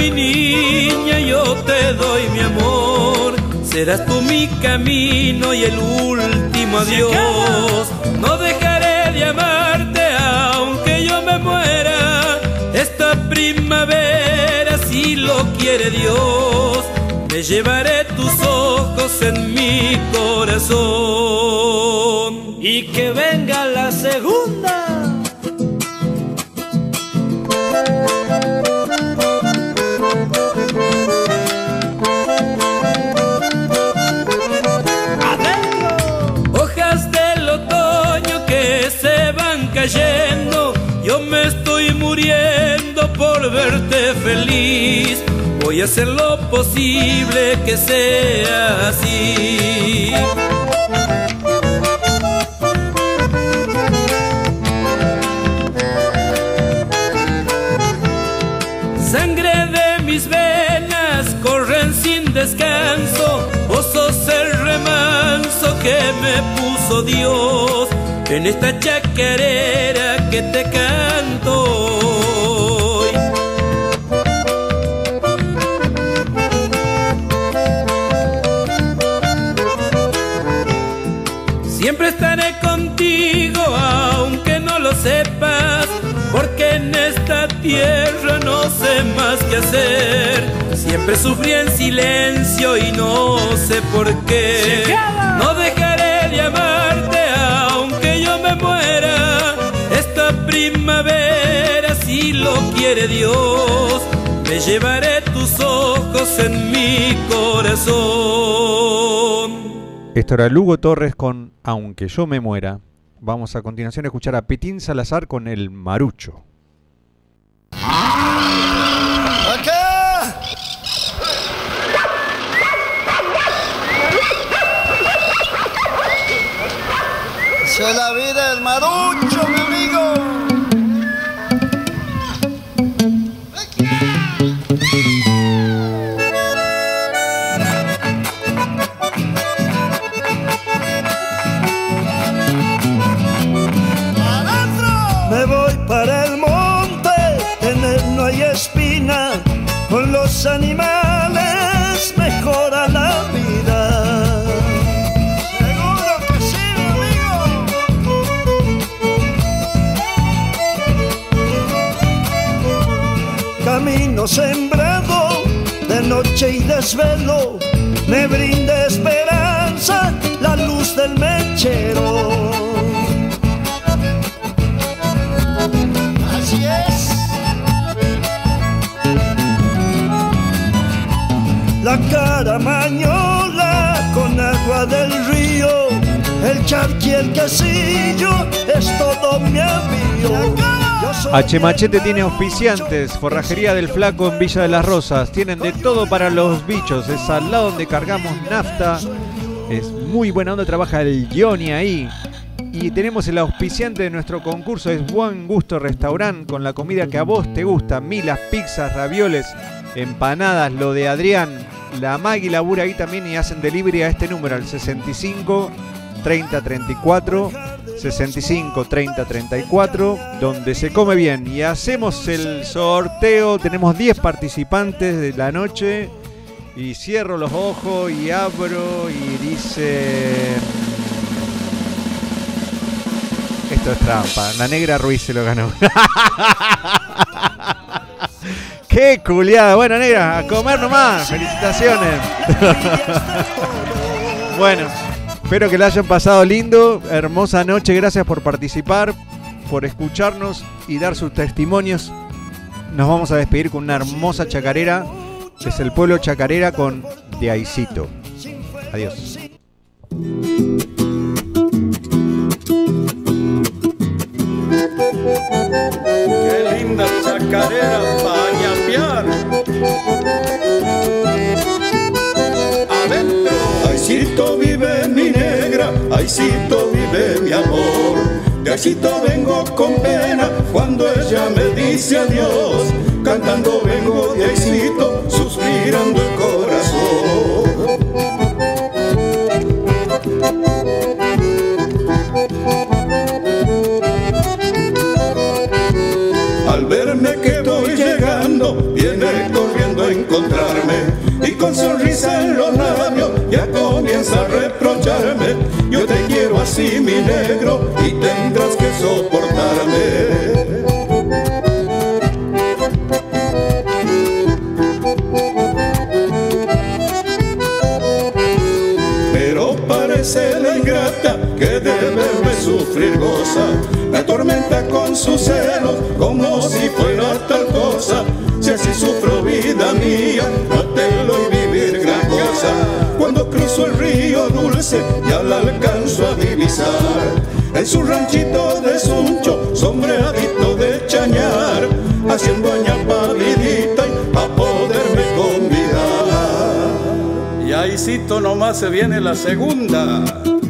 mi niña, yo te doy mi amor. Serás tú mi camino y el último adiós. No dejaré de amarte aunque yo me muera. Esta primavera, si lo quiere Dios, me llevaré tus ojos en mi corazón. Y que venga la segunda. Hojas del otoño que se van cayendo, yo me estoy muriendo por verte feliz. Voy a hacer lo posible que sea así. Sangre de mis venas corren sin descanso. Vos sos el remanso que me puso Dios en esta chacarera que te canto hoy. Siempre estaré contigo aunque no lo sepas, porque en esta tierra no sé más qué hacer. Siempre sufrí en silencio y no sé por qué. No dejaré de amarte aunque yo me muera. Esta primavera, si lo quiere Dios, me llevaré tus ojos en mi corazón. Esto era Lugo Torres con Aunque yo me muera. Vamos a continuación a escuchar a Petín Salazar con El Marucho. ¡Acá! ¡Se la vida el Marucho, mi amigo! Me voy para el monte, en él no hay espina, con los animales mejora la vida. ¡Seguro que sí, mi amigo! Camino sembrado de noche y desvelo, me brinda esperanza la luz del mechero. Así es. La caramañola con agua del río, el charqui, el quesillo, es todo mi avío. H Machete tiene auspiciantes, Forrajería del Flaco en Villa de las Rosas. Tienen de todo para los bichos, es al lado donde cargamos nafta. Es muy buena onda, trabaja el Johnny ahí. Y tenemos el auspiciante de nuestro concurso, es Buen Gusto Restaurant, con la comida que a vos te gusta. Milas, pizzas, ravioles, empanadas, lo de Adrián. La Maggie labura ahí también y hacen delivery a este número, al 65 30 34 65 30 34, donde se come bien. Y hacemos el sorteo, tenemos 10 participantes de la noche. Y cierro los ojos y abro y dice... Esto es trampa. La Negra Ruiz se lo ganó. ¡Qué culiada! Bueno, Negra, a comer nomás. Felicitaciones. Bueno, espero que la hayan pasado lindo. Hermosa noche. Gracias por participar, por escucharnos y dar sus testimonios. Nos vamos a despedir con una hermosa chacarera. Es el pueblo chacarera con De Aicito. Adiós. Qué linda chacarera para ñapear. Adentro. Aicito vive mi negra, Aicito vive mi amor. De Aicito vengo con pena cuando ella me dice adiós. Cantando vengo de Aicito, suspirando el corazón. Al verme que estoy llegando, viene corriendo Yo te quiero así, mi negro, y tendrás que soportarme. Pero parece la ingrata que de verme sufrir goza, me atormenta con sus celos como si fuera tal cosa. Si así sufro, vida mía, mátelo y vivir gran cosa. Cuando cruzo el río dulce ya la alcanzo a divisar, en su ranchito de Suncho, sombreadito de chañar, haciendo añapavidita y pa' poderme convidar. Y ahícito nomás se viene la segunda.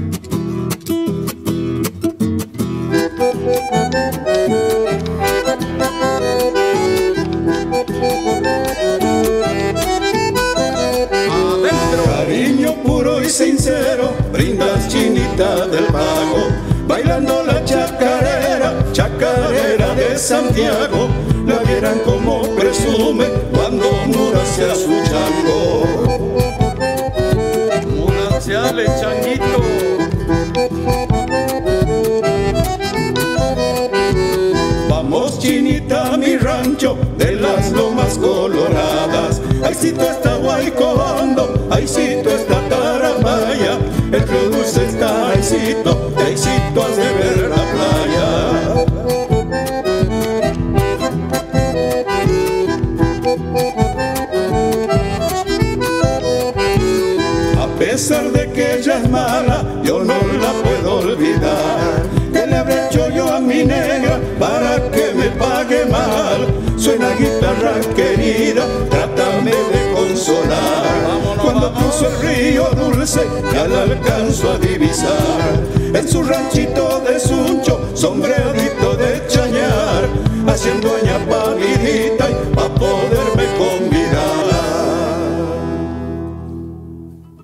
Cariño puro y sincero brindas, Chinita del Pago, bailando la chacarera, chacarera de Santiago. La vieran como presume cuando mudancia su chango. Mudanciale, changuito. Vamos, Chinita, a mi rancho de las lomas coloradas. Ahícito está Guaycoando, ahícito está Tarapaya. El río dulce está ahícito, y ahícito has de ver la playa. A pesar de que ella es mala, yo no la puedo olvidar. ¿Qué le habré hecho yo a mi negra para que me pague mal? Suena guitarra querida, trátame de consolar. Cuando cruzo el río dulce ya la alcanzo a divisar, en su ranchito de Suncho, sombreadito